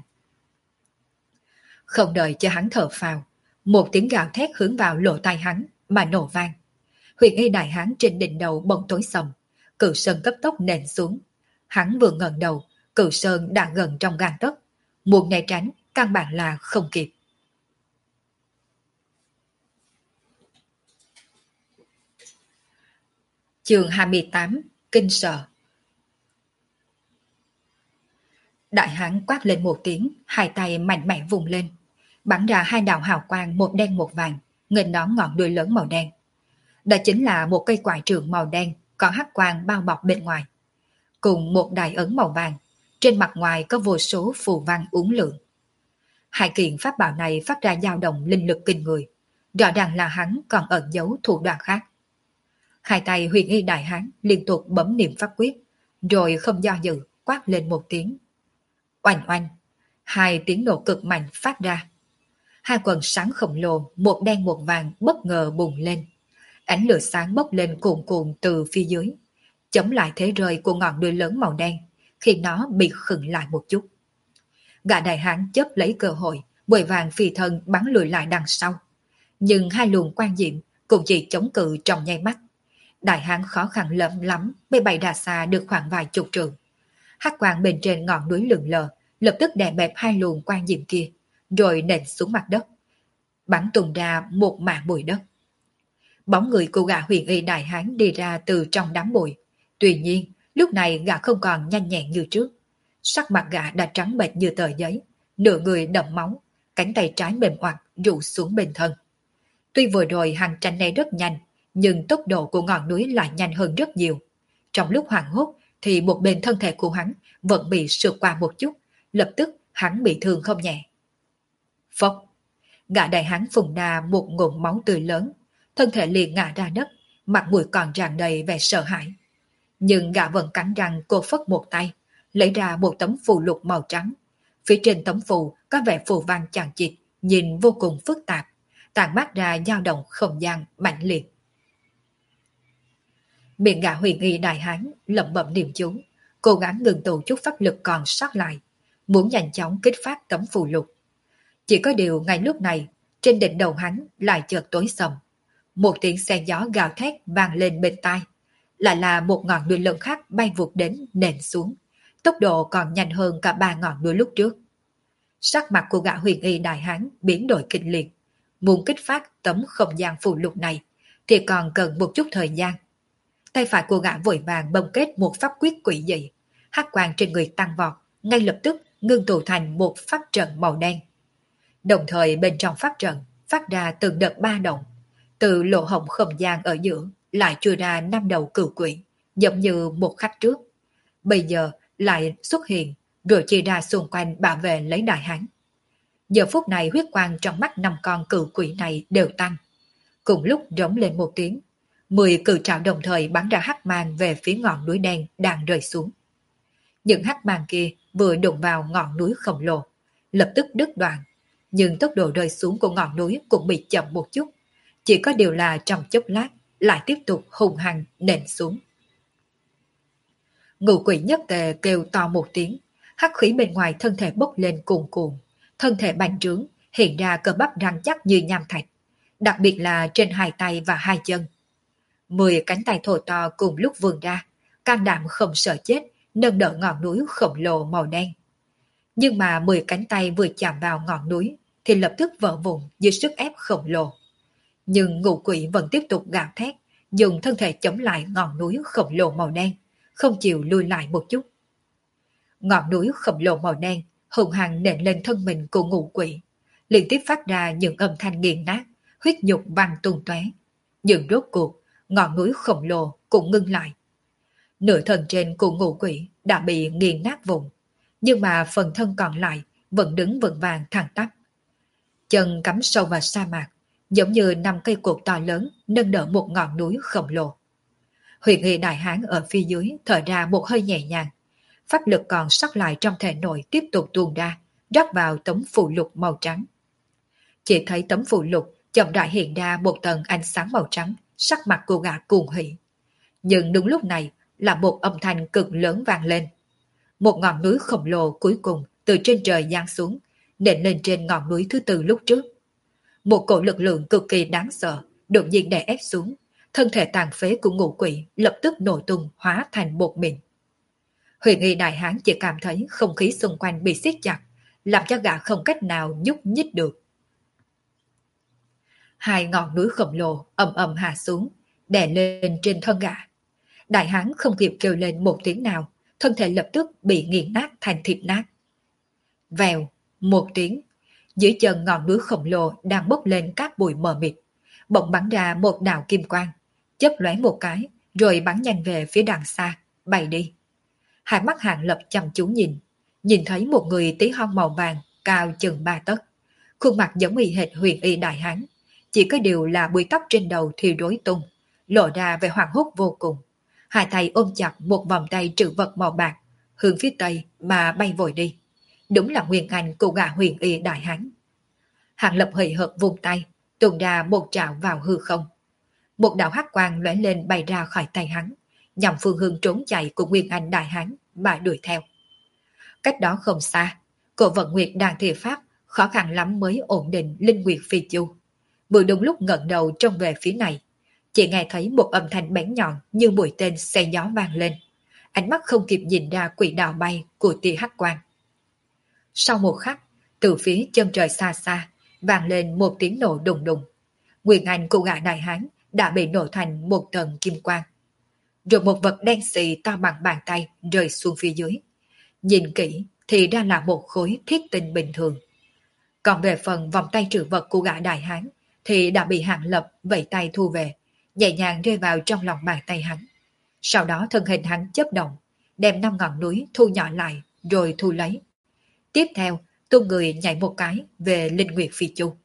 Không đợi cho hắn thở phào, một tiếng gào thét hướng vào lỗ tai hắn mà nổ vang. Huyền Y Đại Hán trên đỉnh đầu bỗng tối sầm, cự sơn cấp tốc nện xuống. Hắn vừa ngẩng đầu, cự sơn đã gần trong gang tấc, muốn né tránh căn bản là không kịp. Chương 28: Kinh sợ. Đại hán quát lên một tiếng, hai tay mạnh mẽ vùng lên, bắn ra 2 đạo hào quang một đen một vàng, nghênh đón ngọn đuôi lớn màu đen. Đó chính là một cây quải trượng màu đen có hắc quang bao bọc bên ngoài, cùng một đại ấn màu vàng, trên mặt ngoài có vô số phù văn uốn lượn. Hai kiện pháp bảo này phát ra dao động linh lực kinh người, rõ ràng là hắn còn ẩn giấu thủ đoạn khác. Hai tay Huyền Y Đại Hán liên tục bấm niệm pháp quyết, rồi không do dự quát lên một tiếng. Oanh oanh, 2 tiếng nổ cực mạnh phát ra. 2 quần sáng khổng lồ, một đen một vàng bất ngờ bùng lên. Ánh lửa sáng bốc lên cuồn cuộn từ phía dưới, chống lại thế rơi của ngọn đuôi lớn màu đen, khi nó bị khựng lại một chút. Gã đại hán chớp lấy cơ hội, vội vàng phi thân bắn lùi lại đằng sau. Nhưng 2 luồng quang diệm cũng chỉ chống cự trong nháy mắt. Đại hán khó khăn lắm mới bay ra xa được khoảng vài chục trượng. Hắc quang bên trên ngọn núi lượn lờ, lập tức đè bẹp 2 luồng quang diệm kia, rồi nện xuống mặt đất, bắn tung ra một mảng bụi đất. Bóng người của gã Huyền Y Đại Hán đi ra từ trong đám bụi. Tuy nhiên, lúc này gã không còn nhanh nhẹn như trước. Sắc mặt gã đã trắng bệch như tờ giấy, nửa người đẫm máu, cánh tay trái mềm oặt rụ xuống bên thân. Tuy vừa rồi hắn tránh né rất nhanh, nhưng tốc độ của ngọn núi lại nhanh hơn rất nhiều. Trong lúc hoảng hốt thì một bên thân thể của hắn vẫn bị sượt qua một chút, lập tức hắn bị thương không nhẹ. Phốc, gã đại hán phun ra một ngụm máu tươi lớn, thân thể liền ngã ra đất, mặt mũi còn tràn đầy vẻ sợ hãi. Nhưng gã vẫn cắn răng cô phất một tay, lấy ra một tấm phù lục màu trắng. Phía trên tấm phù có vẻ phù văn chằng chịt, nhìn vô cùng phức tạp, tản mát ra dao động không gian mạnh liệt. Miệng gã Huyền Y Đại Hán lẩm bẩm niệm chú, cố gắng ngừng tụ chút pháp lực còn sót lại, muốn nhanh chóng kích phát tấm phù lục. Chỉ có điều ngay lúc này, trên đỉnh đầu hắn lại chợt tối sầm. Một tiếng xe gió gào thét vang lên bên tai, lại là một ngọn núi lớn khác bay vụt đến nện xuống, tốc độ còn nhanh hơn cả 3 ngọn núi lúc trước. Sắc mặt của gã huyền y đại hán biến đổi kịch liệt, muốn kích phát tấm không gian phù lục này thì còn cần một chút thời gian. Tay phải của gã vội vàng bông kết một pháp quyết quỷ dị, hắc quang trên người tăng vọt, ngay lập tức ngưng tụ thành một pháp trận màu đen. Đồng thời bên trong pháp trận phát ra từng đợt ba động, từ lỗ hổng không gian ở giữa lại chui ra 5 đầu cừu quỷ, giống như một khắc trước. Bây giờ lại xuất hiện, rồi chia ra xung quanh bảo vệ lấy đại hán. Giờ phút này huyết quang trong mắt 5 con cừu quỷ này đều tăng. Cùng lúc rống lên một tiếng, 10 cự trảo đồng thời bắn ra hắc mang về phía ngọn núi đen đang rơi xuống. Những hắc mang kia vừa đụng vào ngọn núi khổng lồ, lập tức đứt đoạn, nhưng tốc độ rơi xuống của ngọn núi cũng bị chậm một chút. Chỉ có điều là trong chốc lát lại tiếp tục hùng hăng nện xuống. Ngũ quỷ nhất tề kêu to một tiếng, hắc khí bên ngoài thân thể bốc lên cuồn cuộn, thân thể bành trướng, hiện ra cơ bắp rắn chắc như nham thạch, đặc biệt là trên 2 tay và 2 chân. 10 cánh tay thô to cùng lúc vươn ra, can đảm không sợ chết, nâng đỡ ngọn núi khổng lồ màu đen. Nhưng mà 10 cánh tay vừa chạm vào ngọn núi thì lập tức vỡ vụn dưới sức ép khổng lồ. Nhưng ngũ quỷ vẫn tiếp tục gào thét, dùng thân thể chống lại ngọn núi khổng lồ màu đen, không chịu lùi lại một chút. Ngọn núi khổng lồ màu đen hùng hăng nện lên thân mình của ngũ quỷ, liên tiếp phát ra những âm thanh nghiền nát, huyết nhục văng tung tóe. Nhưng rốt cuộc, ngọn núi khổng lồ cũng ngưng lại. Nửa thân trên của ngũ quỷ đã bị nghiền nát vụn, nhưng mà phần thân còn lại vẫn đứng vững vàng thẳng tắp. Chân cắm sâu vào sa mạc, giống như 5 cây cột to lớn nâng đỡ một ngọn núi khổng lồ. Huyền y đại hán ở phía dưới thở ra một hơi nhẹ nhàng, pháp lực còn sót lại trong thể nội tiếp tục tuôn ra, rót vào tấm phù lục màu trắng. Chỉ thấy tấm phù lục chậm rãi hiện ra một tầng ánh sáng màu trắng, sắc mặt của gã cuồng hỉ. Nhưng đúng lúc này là một âm thanh cực lớn vang lên. Một ngọn núi khổng lồ cuối cùng từ trên trời giáng xuống, nện lên trên ngọn núi thứ 4 lúc trước. Một cổ lực lượng cực kỳ đáng sợ đột nhiên đè ép xuống, thân thể tàn phế của ngũ quỷ lập tức nổ tung hóa thành bột mịn. Huyền y đại hán chỉ cảm thấy không khí xung quanh bị siết chặt, làm cho gã không cách nào nhúc nhích được. 2 ngọn núi khổng lồ ầm ầm hạ xuống, đè lên trên thân gã. Đại hán không kịp kêu lên một tiếng nào, thân thể lập tức bị nghiền nát thành thịt nát. Vèo, một tiếng, dưới chân ngọn núi khổng lồ đang bốc lên các bụi mờ mịt, bỗng bắn ra một đạo kim quang, chớp lóe một cái, rồi bắn nhanh về phía đằng xa, bay đi. Hai mắt Hàng Lập chăm chú nhìn thấy một người tí hon màu vàng, cao chừng 3 tấc, khuôn mặt giống y hệt huyền y đại hán, chỉ có điều là búi tóc trên đầu thì rối tung, lộ ra vẻ hoảng hốt vô cùng. 2 tay ôm chặt một vòng tay trữ vật màu bạc, hướng phía tây mà bay vội đi. Đúng là nguyên anh của gã huyền y đại hán. Hàng Lập hời hợt vung tay, tuôn ra một trảo vào hư không. Một đạo hắc quang lóe lên bay ra khỏi tay hắn, nhằm phương hướng trốn chạy của nguyên anh đại hán mà đuổi theo. Cách đó không xa, Cổ Vận Nguyệt đang thi pháp, khó khăn lắm mới ổn định linh nguyệt phi chu. Vừa đúng lúc ngẩng đầu trông về phía này, chỉ nghe thấy một âm thanh bén nhọn như mũi tên xe gió vang lên. Ánh mắt không kịp nhìn ra quỹ đạo bay của tia hắc quang. Sau một khắc, từ phía chân trời xa xa vang lên một tiếng nổ đùng đùng. Nguyên anh của gã đại hán đã bị nổ thành một tầng kim quang. Rồi một vật đen xì to bằng bàn tay rơi xuống phía dưới. Nhìn kỹ thì ra là một khối thiết tinh bình thường. Còn về phần vòng tay trữ vật của gã đại hán thì đã bị Hàng Lập vẫy tay thu về, nhẹ nhàng rơi vào trong lòng bàn tay hắn. Sau đó thân hình hắn chớp động, đem 5 ngọn núi thu nhỏ lại rồi thu lấy. Tiếp theo, tung người nhảy một cái về Linh Nguyệt Phi Chu.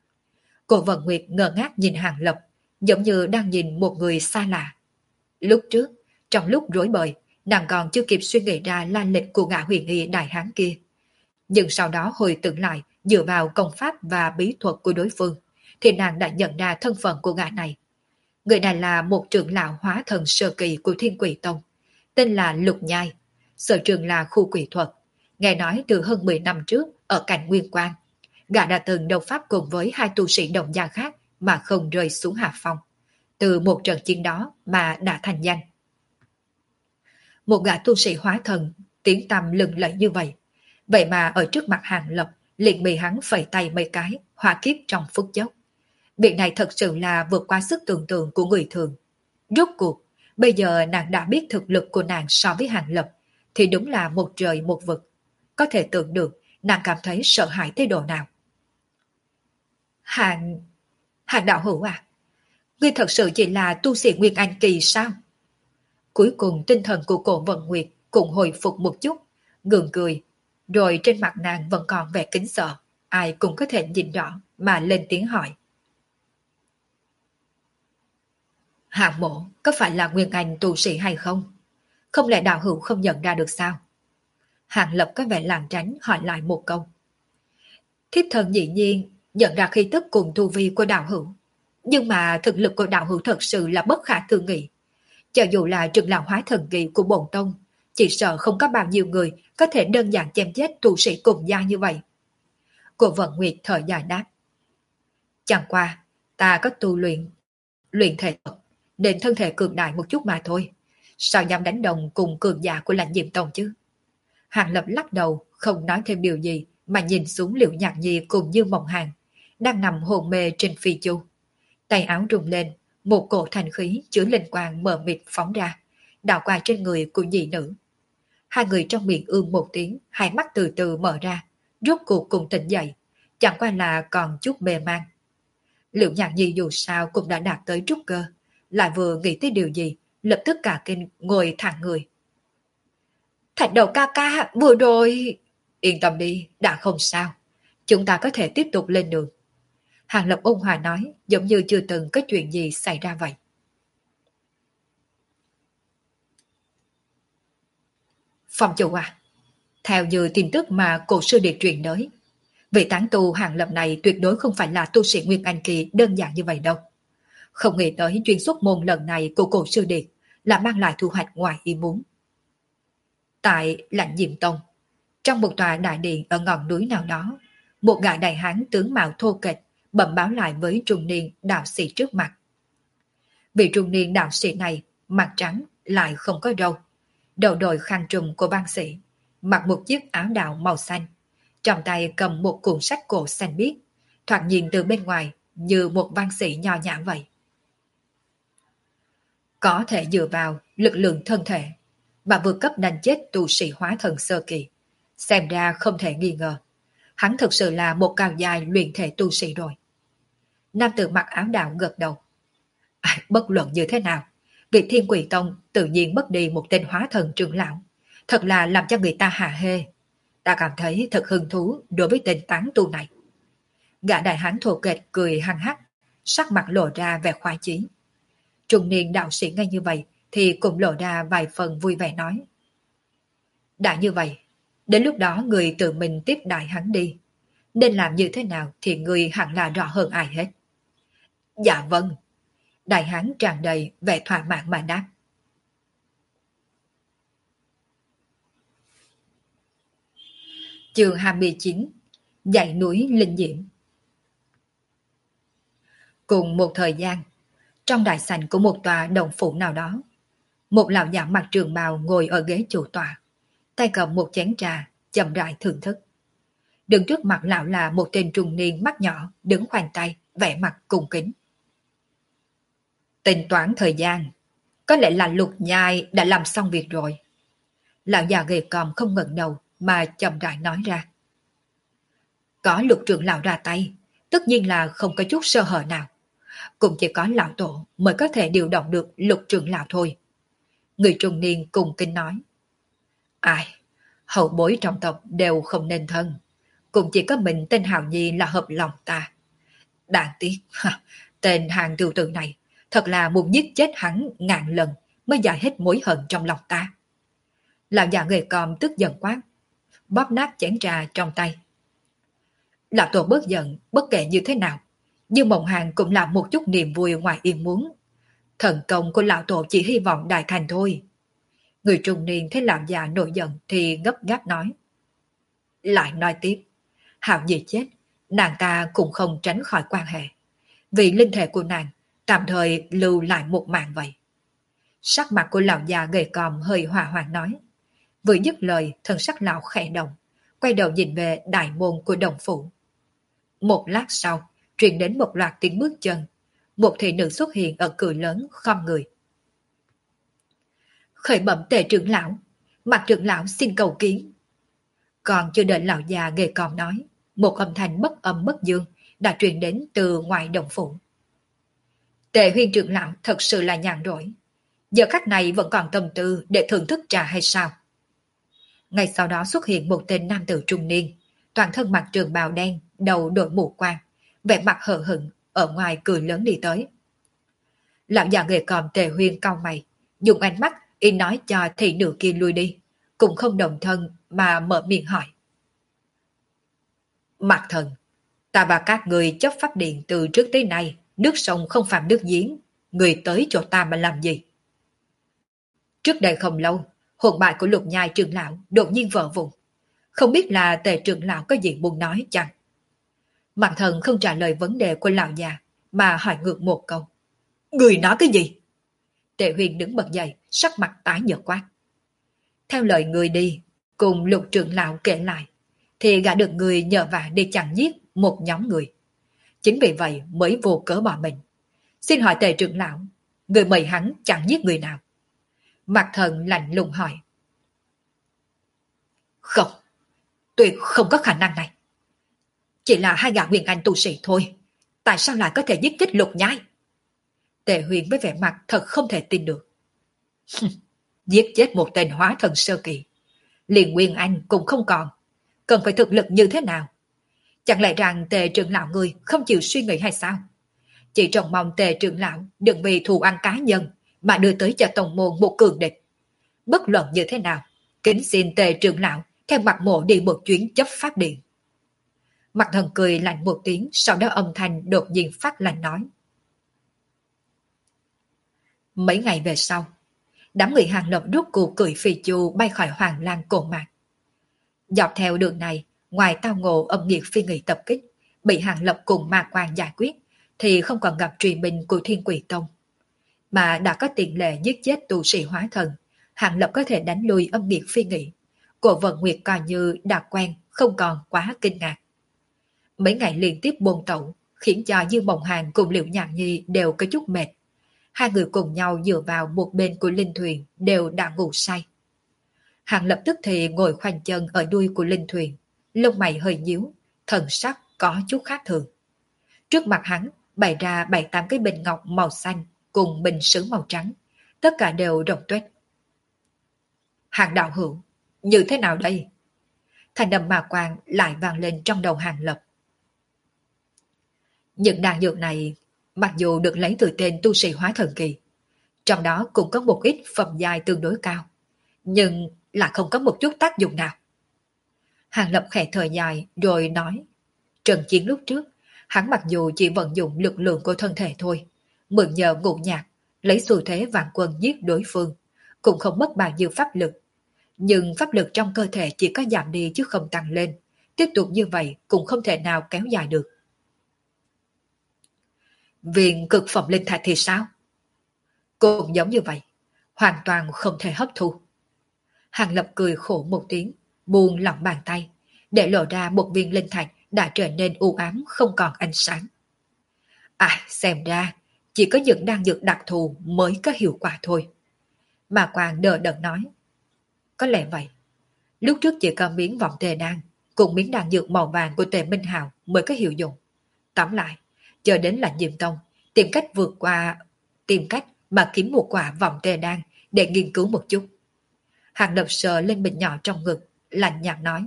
Cổ Vận Nguyệt ngơ ngác nhìn Hàng Lập, giống như đang nhìn một người xa lạ. Lúc trước, trong lúc rối bời, nàng còn chưa kịp suy nghĩ ra lai lịch của gã huyền y đại hán kia. Nhưng sau đó hồi tưởng lại, dựa vào công pháp và bí thuật của đối phương, thì nàng đã nhận ra thân phận của gã này. Người này là một trưởng lão hóa thần sơ kỳ của Thiên Quỷ Tông, tên là Lục Nhai, Sở trường là khu quỷ thuật. Nghe nói từ hơn 10 năm trước ở cạnh Nguyên Quang, gã đã từng đấu pháp cùng với hai tu sĩ đồng gia khác mà không rơi xuống hạ phong. Từ một trận chiến đó mà đã thành danh. Một gã tu sĩ hóa thần, tiếng tăm lừng lẫy như vậy. Vậy mà ở trước mặt Hàng Lập liền bị hắn phẩy tay mấy cái, hóa kiếp trong phút chốc. Việc này thật sự là vượt qua sức tưởng tượng của người thường. Rốt cuộc, bây giờ nàng đã biết thực lực của nàng so với Hàng Lập, thì đúng là một trời một vực. Có thể tưởng được nàng cảm thấy sợ hãi tới độ nào. Hàng đạo hữu à? Ngươi thật sự chỉ là tu sĩ Nguyên Anh Kỳ sao? Cuối cùng tinh thần của Cổ Vận Nguyệt cũng hồi phục một chút, gượng cười, rồi trên mặt nàng vẫn còn vẻ kính sợ, ai cũng có thể nhìn rõ mà lên tiếng hỏi. Hạng mộ có phải là Nguyên Anh tu sĩ hay không? Không lẽ đạo hữu không nhận ra được sao? Hạng Lập có vẻ lảng tránh hỏi lại một câu. Thiếp thần dĩ nhiên nhận ra khí tức cùng tu vi của đạo hữu, nhưng mà thực lực của đạo hữu thật sự là bất khả tư nghị. Cho dù là trưởng lão hóa thần kỳ của bổn tông, chỉ sợ không có bao nhiêu người có thể đơn giản chém chết tu sĩ cùng gia như vậy. Cô Vận Nguyệt thở dài đáp. Chẳng qua, ta có tu luyện thể thuật, nên thân thể cường đại một chút mà thôi. Sao dám đánh đồng cùng cường giả của Lãnh Diệm Tông chứ? Hàng Lập lắc đầu, không nói thêm điều gì, mà nhìn xuống Liễu Nhạc Nhi cùng như Mộng Hàng, đang nằm hồn mê trên phi chu. Tay áo rung lên, một cổ thành khí chứa linh quang mờ mịt phóng ra, đảo qua trên người của nhị nữ. Hai người trong miệng ưm một tiếng, hai mắt từ từ mở ra, rốt cuộc cùng tỉnh dậy, chẳng qua là còn chút mê man. Liễu Nhạc Nhi dù sao cũng đã đạt tới trúc cơ, lại vừa nghĩ tới điều gì, lập tức cả kinh ngồi thẳng người. Thạch đầu ca ca, vừa rồi... Yên tâm đi, đã không sao. Chúng ta có thể tiếp tục lên đường. Hàng Lập ôn hòa nói, giống như chưa từng có chuyện gì xảy ra vậy. Phòng chủ à, theo như tin tức mà cổ sư điệt truyền tới, vị tán tu Hàng Lập này tuyệt đối không phải là tu sĩ Nguyên Anh Kỳ đơn giản như vậy đâu. Không nghĩ tới chuyên xuất môn lần này của cổ sư điệt là mang lại thu hoạch ngoài ý muốn. Tại Lãnh Diệm Tông, trong một tòa đại điện ở ngọn núi nào đó, một gã đại hán tướng mạo thô kệch bẩm báo lại với trung niên đạo sĩ trước mặt. Vị trung niên đạo sĩ này mặt trắng lại không có râu, đầu đội khăn trùm của văn sĩ, mặc một chiếc áo đạo màu xanh, trong tay cầm một cuốn sách cổ xanh biếc, thoạt nhìn từ bên ngoài như một văn sĩ nho nhã vậy. Có thể dựa vào lực lượng thân thể mà vượt cấp đánh chết tu sĩ hóa thần sơ kỳ, xem ra không thể nghi ngờ. Hắn thực sự là một cao dài luyện thể tu sĩ rồi. Nam tử mặc áo đạo gật đầu. Bất luận như thế nào, vị Thiên Quỷ Tông tự nhiên mất đi một tên hóa thần trưởng lão, thật là làm cho người ta hạ hê. Ta cảm thấy thật hứng thú đối với tên tán tu này. Gã đại hán thô kệch cười hăng hắc, sắc mặt lộ ra vẻ khoái chí. Trung niên đạo sĩ ngay như vậy thì cũng lộ ra vài phần vui vẻ nói. Đã như vậy, đến lúc đó người tự mình tiếp đại hắn đi. Nên làm như thế nào thì người hẳn là rõ hơn ai hết. Dạ vâng. Đại hán tràn đầy vẻ thỏa mãn mà đáp. Chương 29. Dãy núi Linh Diễm. Cùng một thời gian, trong đại sảnh của một tòa động phủ nào đó, một lão giả mặc trường bào ngồi ở ghế chủ tọa, tay cầm một chén trà, chậm rãi thưởng thức. Đứng trước mặt lão là một tên trung niên mắt nhỏ, đứng khoanh tay, vẻ mặt cung kính. Tính toán thời gian, có lẽ là Lục Nhai đã làm xong việc rồi. Lão già gầy còm không ngẩng đầu mà chậm rãi nói ra. Có Lục trưởng lão ra tay, tất nhiên là không có chút sơ hở nào. Cũng chỉ có lão tổ mới có thể điều động được Lục trưởng lão thôi. Người trung niên cùng kính nói. Ai, hậu bối trong tộc đều không nên thân. Cũng chỉ có mình tên Hào Nhi là hợp lòng ta. Đáng tiếc, tên hàng tiểu tử này thật là muốn giết chết hắn ngàn lần mới giải hết mối hận trong lòng ta. Lão già người còm tức giận quát, bóp nát chén trà trong tay. Lão tổ bớt giận, bất kể như thế nào, nhưng Mộng Hàng cũng là một chút niềm vui ngoài yên muốn. Thần công của lão tổ chỉ hy vọng đại thành thôi. Người trung niên thấy lão già nổi giận thì gấp gáp nói. Lại nói tiếp, Hạo Nhi chết, nàng ta cũng không tránh khỏi quan hệ. Vì linh thể của nàng, tạm thời lưu lại một mạng vậy. Sắc mặt của lão già gầy còm hơi hỏa hoạn nói. Vừa dứt lời, thân sắc lão khẽ động, quay đầu nhìn về đại môn của đồng phủ. Một lát sau, truyền đến một loạt tiếng bước chân. Một thị nữ xuất hiện ở cửa lớn khom người. Khởi bẩm Tề trưởng lão, Mặt trưởng lão xin cầu kiến. Còn chưa đợi lão già gầy còm nói, một âm thanh bất âm bất dương đã truyền đến từ ngoài đồng phủ. Tề Huyên trưởng lão thật sự là nhàn rỗi. Giờ khắc này vẫn còn tâm tư để thưởng thức trà hay sao? Ngay sau đó xuất hiện một tên nam tử trung niên, toàn thân mặc trường bào đen, đầu đội mũ quan, vẻ mặt hờ hững ở ngoài cười lớn đi tới. Lão già gầy còm Tề Huyên cau mày, dùng ánh mắt y nói cho thị nữ kia lui đi, cũng không đồng thân mà mở miệng hỏi. Mặt thần, ta và các người chấp pháp điện từ trước tới nay, nước sông không phạm nước giếng, người tới chỗ ta mà làm gì? Trước đây không lâu, hồn bài của Lục Nhai trưởng lão đột nhiên vỡ vụn. Không biết là Tề trưởng lão có gì muốn nói chăng? Mặt thần không trả lời vấn đề của lão già, mà hỏi ngược một câu. Người nói cái gì? Tề Huyền đứng bật dậy, sắc mặt tái nhợt quát. Theo lời người đi, cùng Lục trưởng lão kể lại, thì gã được người nhờ vả đi chặn giết một nhóm người. Chính vì vậy mới vô cớ bỏ mình. Xin hỏi Tề trưởng lão, người mời hắn chặn giết người nào? Mặt thần lạnh lùng hỏi. Không, tuyệt không có khả năng này. Chỉ là hai gã huyền anh tu sĩ thôi. Tại sao lại có thể giết chết Lục Nhai? Tề Huyền với vẻ mặt thật không thể tin được. Giết chết một tên hóa thần sơ kỳ, liền nguyên anh cũng không còn. Cần phải thực lực như thế nào? Chẳng lẽ rằng Tề trưởng lão người không chịu suy nghĩ hay sao? Chỉ trông mong Tề trưởng lão đừng vì thù ăn cá nhân mà đưa tới cho tổng môn một cường địch. Bất luận như thế nào, kính xin Tề trưởng lão theo mặt mộ đi một chuyến chấp pháp điện. Mặt thần cười lạnh một tiếng, sau đó âm thanh đột nhiên phát lạnh nói. Mấy ngày về sau, đám người Hàng Lập rút cuộc cười phì chu bay khỏi Hoàng Lan cổ mạc. Dọc theo đường này, ngoài tao ngộ âm nghiệt phi nghị tập kích, bị Hàng Lập cùng Ma Quan giải quyết, thì không còn gặp truyền binh của Thiên Quỷ Tông. Mà đã có tiền lệ giết chết tu sĩ hóa thần, Hàng Lập có thể đánh lui âm nghiệt phi nghị. Cổ Vận Nguyệt coi như đã quen, không còn quá kinh ngạc. Mấy ngày liên tiếp buôn tẩu, khiến cho Dương Mộng Hàn cùng Liễu Nhạn Nhi đều có chút mệt. Hai người cùng nhau dựa vào một bên của linh thuyền đều đã ngủ say. Hàng lập tức thì ngồi khoanh chân ở đuôi của linh thuyền, lông mày hơi nhíu, thần sắc có chút khác thường. Trước mặt hắn bày ra 7-8 cái bình ngọc màu xanh cùng bình sứ màu trắng, tất cả đều rộng tuếch. Hàng đạo hữu, như thế nào đây? Thành âm Ma Quan lại vang lên trong đầu Hàng Lập. Những đan dược này mặc dù được lấy từ tên tu sĩ hóa thần kỳ, trong đó cũng có một ít phẩm giai tương đối cao, nhưng lại không có một chút tác dụng nào. Hàng Lập khẽ thở dài rồi nói, trận chiến lúc trước, hắn mặc dù chỉ vận dụng lực lượng của thân thể thôi, mượn nhờ ngũ nhạc, lấy xu thế vạn quân giết đối phương, cũng không mất bao nhiêu pháp lực. Nhưng pháp lực trong cơ thể chỉ có giảm đi chứ không tăng lên, tiếp tục như vậy cũng không thể nào kéo dài được. Viên cực phẩm linh thạch thì sao? Cũng giống như vậy, hoàn toàn không thể hấp thu. Hàng Lập cười khổ một tiếng, buông lỏng bàn tay, để lộ ra một viên linh thạch đã trở nên u ám không còn ánh sáng. Xem ra, chỉ có những đan dược đặc thù mới có hiệu quả thôi. Mà Quang đờ đẫn nói. Có lẽ vậy. Lúc trước chỉ có miếng vọng tề đan, cùng miếng đan dược màu vàng của Tề Minh Hào mới có hiệu dụng. Tóm lại, chờ đến Lãnh Diệm Tông, tìm cách mà kiếm một quả vọng tề đan để nghiên cứu một chút. Hàng Lập sờ lên bình nhỏ trong ngực, lạnh nhạt nói.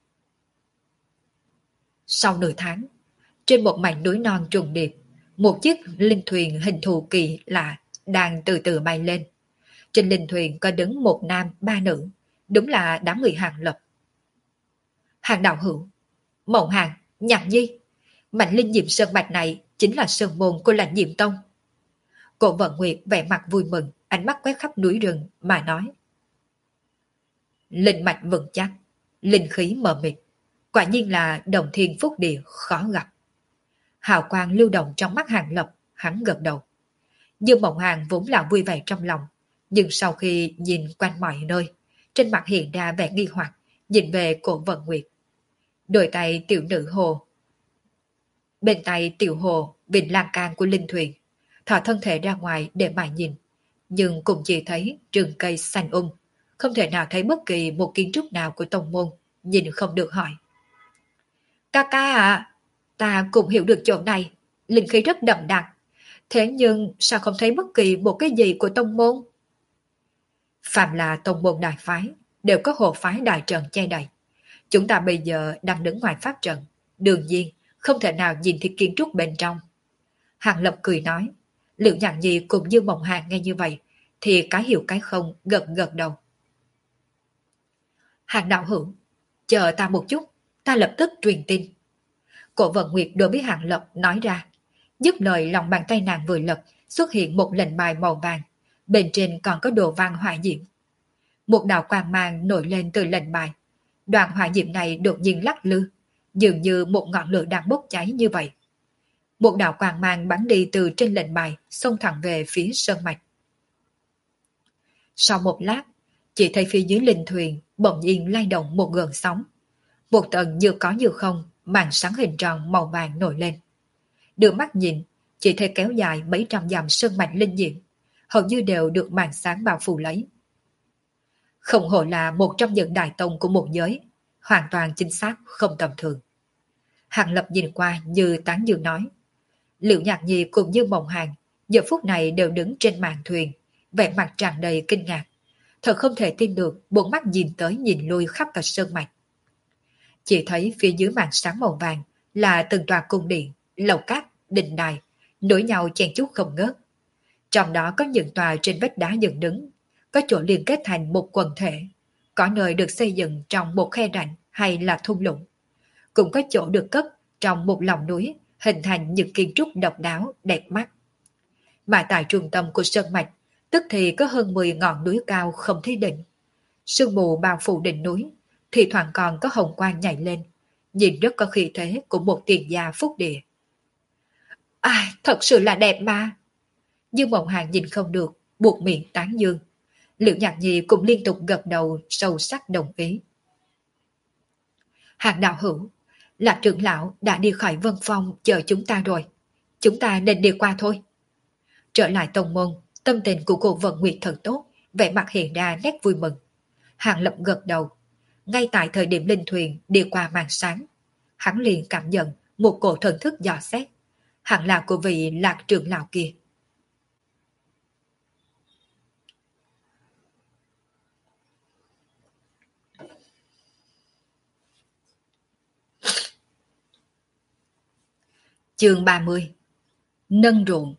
Sau nửa tháng, trên một mảnh núi non trùng điệp, một chiếc linh thuyền hình thù kỳ lạ đang từ từ bay lên. Trên linh thuyền có đứng một nam ba nữ, đúng là đám người Hàng Lập. Hàng đạo hữu, Mộng Hàng, Nhạc Nhi, mảnh linh diệm sơn mạch này chính là sơn môn của Lãnh Diệm Tông. Cổ Vận Nguyệt vẻ mặt vui mừng, ánh mắt quét khắp núi rừng mà nói. Linh mạch vững chắc, linh khí mờ mịt, quả nhiên là đồng thiên phúc địa khó gặp. Hào quang lưu động trong mắt Hàng Lập, hắn gật đầu. Dương Mộng Hàng vốn là vui vẻ trong lòng, nhưng sau khi nhìn quanh mọi nơi, trên mặt hiện ra vẻ nghi hoặc, nhìn về Cổ Vận Nguyệt. Đôi tay tiểu nữ hồ, bên tay tiểu hồ vịnh lan can của linh thuyền, thò thân thể ra ngoài để mà nhìn, nhưng cũng chỉ thấy rừng cây xanh không thể nào thấy bất kỳ một kiến trúc nào của tông môn, nhìn không được hỏi. Ca ca à, ta cũng hiểu được chỗ này, linh khí rất đậm đặc, thế nhưng sao không thấy bất kỳ một cái gì của tông môn? Phạm là tông môn đại phái, đều có hộ phái đại trận che đậy. Chúng ta bây giờ đang đứng ngoài pháp trận, đương nhiên không thể nào nhìn thấy kiến trúc bên trong. Hàng Lập cười nói, Liễu Nhạn Nhi cùng như Mộng Hàng nghe như vậy, thì cái hiểu cái không gật gật đầu. Hàng đạo hữu, chờ ta một chút, ta lập tức truyền tin. Cổ Vận Nguyệt đối với Hàng Lập nói ra. Dứt lời lòng bàn tay nàng vừa lật, xuất hiện một lệnh bài màu vàng, bên trên còn có đồ văn hỏa diễm. Một đạo quang mang nổi lên từ lệnh bài. Đoàn hỏa diễm này đột nhiên lắc lư, dường như một ngọn lửa đang bốc cháy như vậy. Một đạo quang mang bắn đi từ trên lệnh bài, xông thẳng về phía sơn mạch. Sau một lát, chỉ thấy phía dưới linh thuyền bỗng nhiên lay động một gợn sóng. Một tầng như có như không, màn sáng hình tròn màu vàng nổi lên. Đưa mắt nhìn, chỉ thấy kéo dài mấy trăm dặm sơn mạch linh diễm, hầu như đều được màn sáng bao phủ lấy. Không hổ là một trong những đại tông của một giới, hoàn toàn chính xác không tầm thường. Hàng Lập nhìn qua như tán dương nói. Liễu Nhạc Nhi cùng như Mộng Hàng, giờ phút này đều đứng trên màn thuyền, vẻ mặt tràn đầy kinh ngạc. Thật không thể tin được, bốn mắt nhìn tới nhìn lui khắp cả sơn mạch. Chỉ thấy phía dưới màn sáng màu vàng là từng tòa cung điện, lầu cát, đình đài, nối nhau chen chúc không ngớt. Trong đó có những tòa trên vách đá dựng đứng, có chỗ liên kết thành một quần thể, có nơi được xây dựng trong một khe rãnh hay là thung lũng, cũng có chỗ được cất trong một lòng núi, hình thành những kiến trúc độc đáo, đẹp mắt. Mà tại trung tâm của sơn mạch, tức thì có hơn 10 ngọn núi cao không thấy đỉnh. Sương mù bao phủ đỉnh núi, thì thoảng còn có hồng quang nhảy lên, nhìn rất có khí thế của một tiền gia phúc địa. Thật sự là đẹp mà. Nhưng Mộng Hàng nhìn không được, buộc miệng tán dương. Liễu Nhạc Nhi cũng liên tục gật đầu sâu sắc đồng ý. Hàng đạo hữu, Lạc trưởng lão đã đi khỏi Vân Phong chờ chúng ta rồi. Chúng ta nên đi qua thôi. Trở lại tông môn, tâm tình của cô Vận Nguyệt thật tốt, vẻ mặt hiện ra nét vui mừng. Hàng Lập gật đầu. Ngay tại thời điểm linh thuyền đi qua màn sáng, hắn liền cảm nhận một cổ thần thức dò xét. Hẳn là của vị Lạc trưởng lão kia. Chương 30. Nâng ruộng.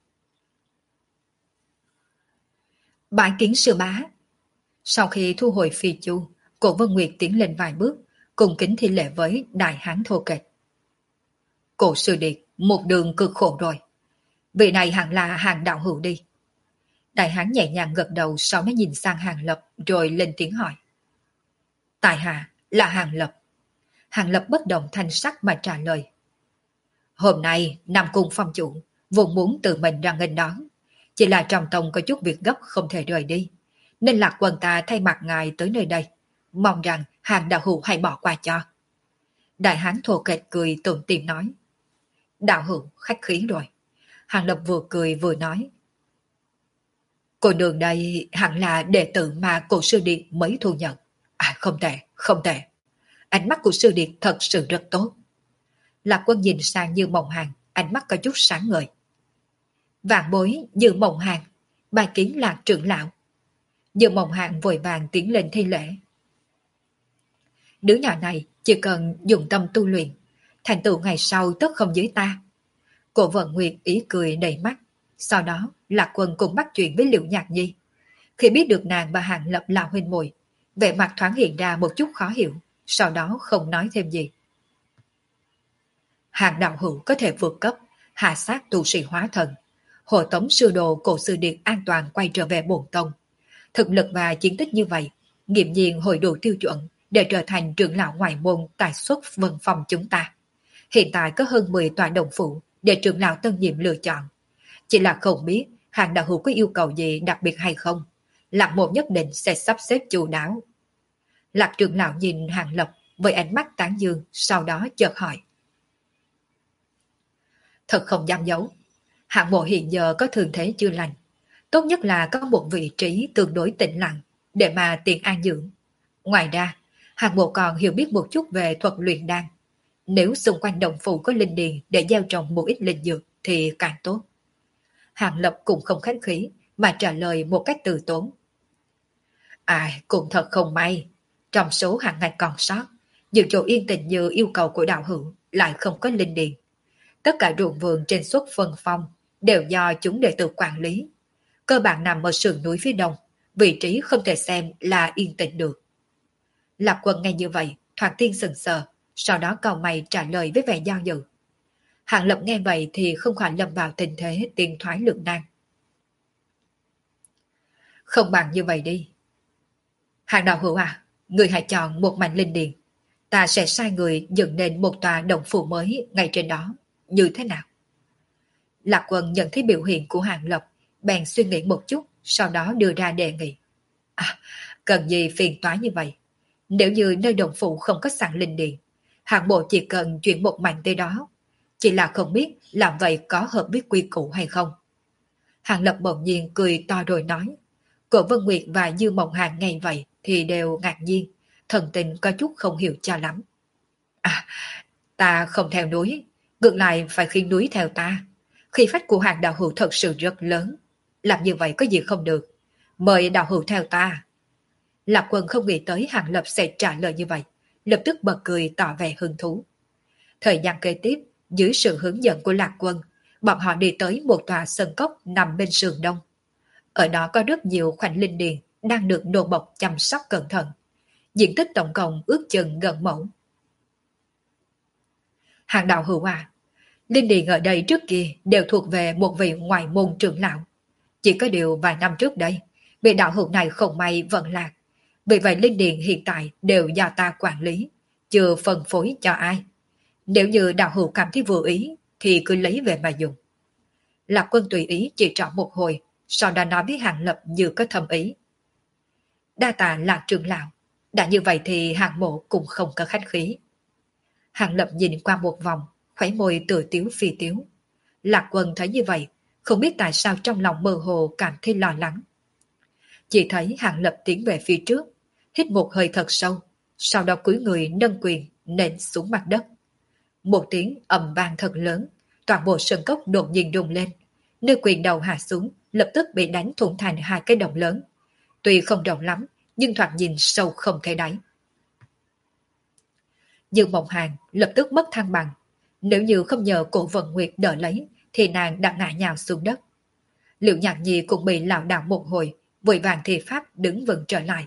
Bái kiến sư bá. Sau khi thu hồi phi chu, Cổ Vân Nguyệt tiến lên vài bước, cùng kính thi lễ với đại hán thô kệch. Cổ sư điệt, một đường cực khổ rồi. Vị này hẳn là Hàng đạo hữu đi. Đại hán nhẹ nhàng gật đầu, sau đó nhìn sang Hàng Lập rồi lên tiếng hỏi. Tại hạ là Hàng Lập. Hàng Lập bất động thanh sắc mà trả lời. Hôm nay Nam Cung phong chủ vốn muốn tự mình ra nghênh đón, chỉ là trong tông có chút việc gấp không thể rời đi, nên Lạc Quân ta thay mặt ngài tới nơi đây, mong rằng Hàng đạo hữu hãy bỏ qua cho. Đại hán thô kệch cười tủm tỉm nói. Đạo hữu khách khí rồi. Hàng Lập vừa cười vừa nói. Cô nương đây hẳn là đệ tử mà cổ sư điệt mới thu nhận. Không tệ, không tệ. Ánh mắt của sư điệt thật sự rất tốt. Lạc Quân nhìn sang Như Mộng Hàng, ánh mắt có chút sáng ngời. Vạn bối Như Mộng Hàng, bài kiến Lạc trưởng lão. Như Mộng Hàng vội vàng tiến lên thi lễ. Đứa nhỏ này chỉ cần dùng tâm tu luyện, thành tựu ngày sau tất không dưới ta. Cổ Vận Nguyệt ý cười đầy mắt. Sau đó Lạc Quân cũng bắt chuyện với Liễu Nhạc Nhi. Khi biết được nàng và Hàng Lập là huynh muội, vẻ mặt thoáng hiện ra một chút khó hiểu, sau đó không nói thêm gì. Hàng đạo hữu có thể vượt cấp, hạ sát tu sĩ hóa thần, hộ tống sư đồ cổ sư điệt an toàn quay trở về bổn tông. Thực lực và chiến tích như vậy, Nghiệm nhiên hội đủ tiêu chuẩn để trở thành trưởng lão ngoại môn tại xuất vân phòng chúng ta. Hiện tại có hơn 10 tòa đồng phủ để trưởng lão tân nhiệm lựa chọn. Chỉ là không biết Hàng đạo hữu có yêu cầu gì đặc biệt hay không. Lạc Mộ nhất định sẽ sắp xếp chu đáo. Lạc trưởng lão nhìn Hàng Lập với ánh mắt tán dương, sau đó chợt hỏi. Thật không dám giấu, Hạng Mộ hiện giờ có thường thế chưa lành. Tốt nhất là có một vị trí tương đối tĩnh lặng để mà tiện an dưỡng. Ngoài ra, Hạng Mộ còn hiểu biết một chút về thuật luyện đan. Nếu xung quanh đồng phủ có linh điền để gieo trồng một ít linh dược thì càng tốt. Hàng Lập cũng không khách khí mà trả lời một cách từ tốn. Cũng thật không may. Trong số hàng ngạch còn sót, những chỗ yên tĩnh như yêu cầu của đạo hữu lại không có linh điền. Tất cả ruộng vườn trên suốt phân phong đều do chúng đệ tử quản lý. Cơ bản nằm ở sườn núi phía đông, vị trí không thể xem là yên tĩnh được. Lạc Quân nghe như vậy, thoáng tiên sừng sờ, sau đó cau mày trả lời với vẻ do dự. Hạng Lập nghe vậy thì không khỏi lâm vào tình thế tiên thoái lưỡng nan. Không bằng như vậy đi. Hạng đạo hữu người hãy chọn một mảnh linh điền. Ta sẽ sai người dựng nên một tòa động phủ mới ngay trên đó. Như thế nào? Lạc Quân nhận thấy biểu hiện của Hạng Lập, bèn suy nghĩ một chút, sau đó đưa ra đề nghị. Cần gì phiền toái như vậy? Nếu như nơi động phủ không có sẵn linh điền, Hạng bộ chỉ cần chuyển một mảnh tới đó. Chỉ là không biết làm vậy có hợp với quy củ hay không. Hạng Lập bỗng nhiên cười to rồi nói. Cổ Vân Nguyệt và Dư Mộng Hàng nghe vậy thì đều ngạc nhiên, thần tình có chút không hiểu cho lắm. Ta không theo núi, ngược lại phải khiêng núi theo ta. Khí phách của Hạng đạo hữu thật sự rất lớn. Làm như vậy có gì không được. Mời đạo hữu theo ta. Lạc Quân không nghĩ tới Hạng Lập sẽ trả lời như vậy, lập tức bật cười tỏ vẻ hứng thú. Thời gian kế tiếp, dưới sự hướng dẫn của Lạc Quân, bọn họ đi tới một tòa sân cốc nằm bên sườn đông. Ở đó có rất nhiều khoảnh linh điền đang được nô bộc chăm sóc cẩn thận. Diện tích tổng cộng ước chừng gần mẫu. Hàng đạo hữu linh điền ở đây trước kia đều thuộc về một vị ngoại môn trưởng lão. Chỉ có điều vài năm trước đây, vị đạo hữu này không may vận lạc. Vì vậy linh điền hiện tại đều do ta quản lý, chưa phân phối cho ai. Nếu như đạo hữu cảm thấy vừa ý thì cứ lấy về mà dùng. Lạc Quân tùy ý chỉ trỏ một hồi, sau đó nói với Hạng Lập như có thâm ý. Đa tạ Lạc trưởng lão, đã như vậy thì Hạng mộ cũng không có khách khí. Hạng Lập nhìn qua một vòng, khóe môi tựa tiếu phi tiếu. Lạc Quân thấy như vậy, không biết tại sao trong lòng mơ hồ cảm thấy lo lắng. Chỉ thấy Hạng Lập tiến về phía trước, hít một hơi thật sâu, sau đó cúi người nâng quyền nện xuống mặt đất. Một tiếng ầm vang thật lớn, toàn bộ sân cốc đột nhiên rung lên. Nơi quyền đầu hạ xuống, lập tức bị đánh thủng thành hai cái động lớn. Tuy không rộng lắm, nhưng thoạt nhìn sâu không thấy đáy. Dương Mộng Hàng lập tức mất thăng bằng. Nếu như không nhờ Cổ Vận Nguyệt đỡ lấy, thì nàng đã ngã nhào xuống đất. Liệu Nhạc Nhi cũng bị lảo đảo một hồi, vội vàng thì pháp đứng vững trở lại.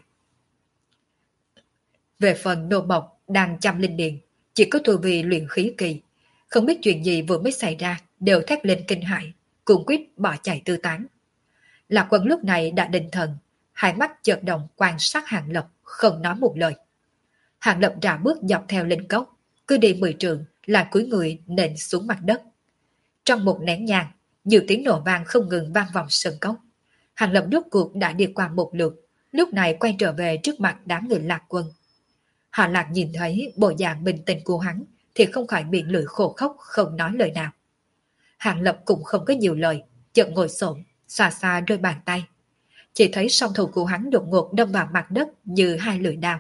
Về phần nô bộc đang chăm linh điền, chỉ có tu vi luyện khí kỳ, không biết chuyện gì vừa mới xảy ra, đều thét lên kinh hãi, cuống quýt bỏ chạy tư tán. Lạc Quân lúc này đã định thần, hai mắt chợt động quan sát Hạng Lập, không nói một lời. Hạng Lập rảo bước dọc theo linh cốc, cứ đi 10 trượng là cúi người nện xuống mặt đất. Trong một nén nhang, nhiều tiếng nổ vang không ngừng vang vọng sân cốc. Hạng Lập rốt cuộc đã đi qua một lượt, lúc này quay trở về trước mặt đám người Lạc Quân. Họ Lạc nhìn thấy bộ dạng bình tĩnh của hắn thì không khỏi miệng lưỡi khô khốc không nói lời nào. Hạng Lập cũng không có nhiều lời, chợt ngồi xổm, xa xa đôi bàn tay. Chỉ thấy song thủ của hắn đột ngột đâm vào mặt đất như hai lưỡi dao.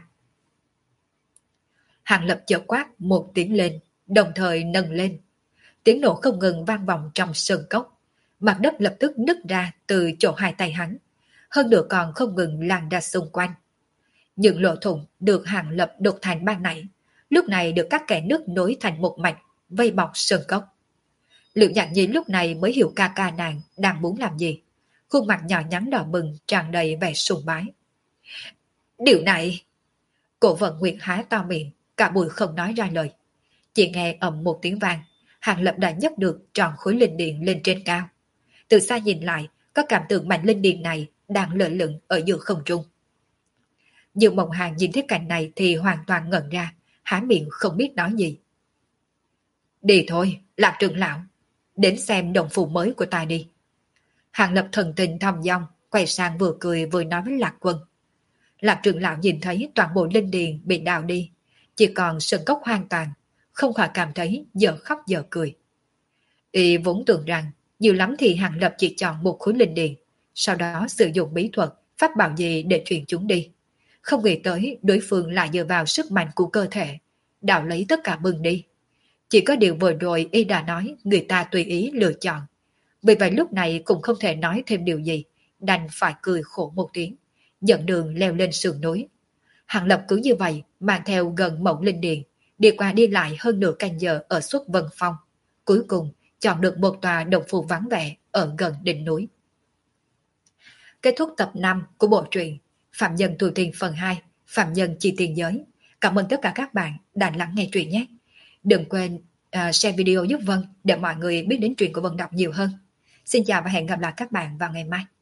Hạng Lập chợt quát một tiếng lên, đồng thời nâng lên. Tiếng nổ không ngừng vang vọng trong sơn cốc. Mặt đất lập tức nứt ra từ chỗ hai tay hắn. Hơn nữa còn không ngừng lan ra xung quanh. Những lỗ thủng được Hạng Lập đục thành ban nãy, lúc này được các kẻ nước nối thành một mạch, vây bọc sơn cốc. Liệu Nhạc Nhi lúc này mới hiểu ca ca nàng đang muốn làm gì. Khuôn mặt nhỏ nhắn đỏ bừng tràn đầy vẻ sùng bái. Điều này... Cổ Vận Nguyệt há to miệng, cả buổi không nói ra lời. Chỉ nghe ầm một tiếng vang, Hạng Lập đã nhấc được tròn khối linh điện lên trên cao. Từ xa nhìn lại, có cảm tưởng mảnh linh điện này đang lơ lửng ở giữa không trung. Dương Mộng Hàng nhìn thấy cảnh này thì hoàn toàn ngẩn ra, há miệng không biết nói gì. Đi thôi, Lạc trưởng lão, đến xem đồng phụ mới của ta đi. Hàng Lập thần tình thong dong, quay sang vừa cười vừa nói với Lạc Quân. Lạc trưởng lão nhìn thấy toàn bộ linh điền bị đào đi, chỉ còn sân cốc hoàn toàn, không khỏi cảm thấy giờ khóc giờ cười. Y vốn tưởng rằng nhiều lắm thì Hàng Lập chỉ chọn một khối linh điền, sau đó sử dụng bí thuật, pháp bảo gì để truyền chúng đi. Không nghĩ tới đối phương lại dựa vào sức mạnh của cơ thể, đào lấy tất cả bừng đi. Chỉ có điều vừa rồi y đã nói người ta tùy ý lựa chọn. Vì vậy lúc này cũng không thể nói thêm điều gì, đành phải cười khổ một tiếng, dẫn đường leo lên sườn núi. Hàng Lập cứ như vậy mang theo gần mẫu linh điền, đi qua đi lại hơn nửa canh giờ ở suốt Vân Phong. Cuối cùng chọn được một tòa đồng phủ vắng vẻ ở gần đỉnh núi. Kết thúc tập 5 của bộ truyện Phạm Nhân Tu Tiên phần 2, Phạm Nhân Chi Tiền Giới. Cảm ơn tất cả các bạn đã lắng nghe truyện nhé. Đừng quên share video giúp Vân để mọi người biết đến truyện của Vân đọc nhiều hơn. Xin chào và hẹn gặp lại các bạn vào ngày mai.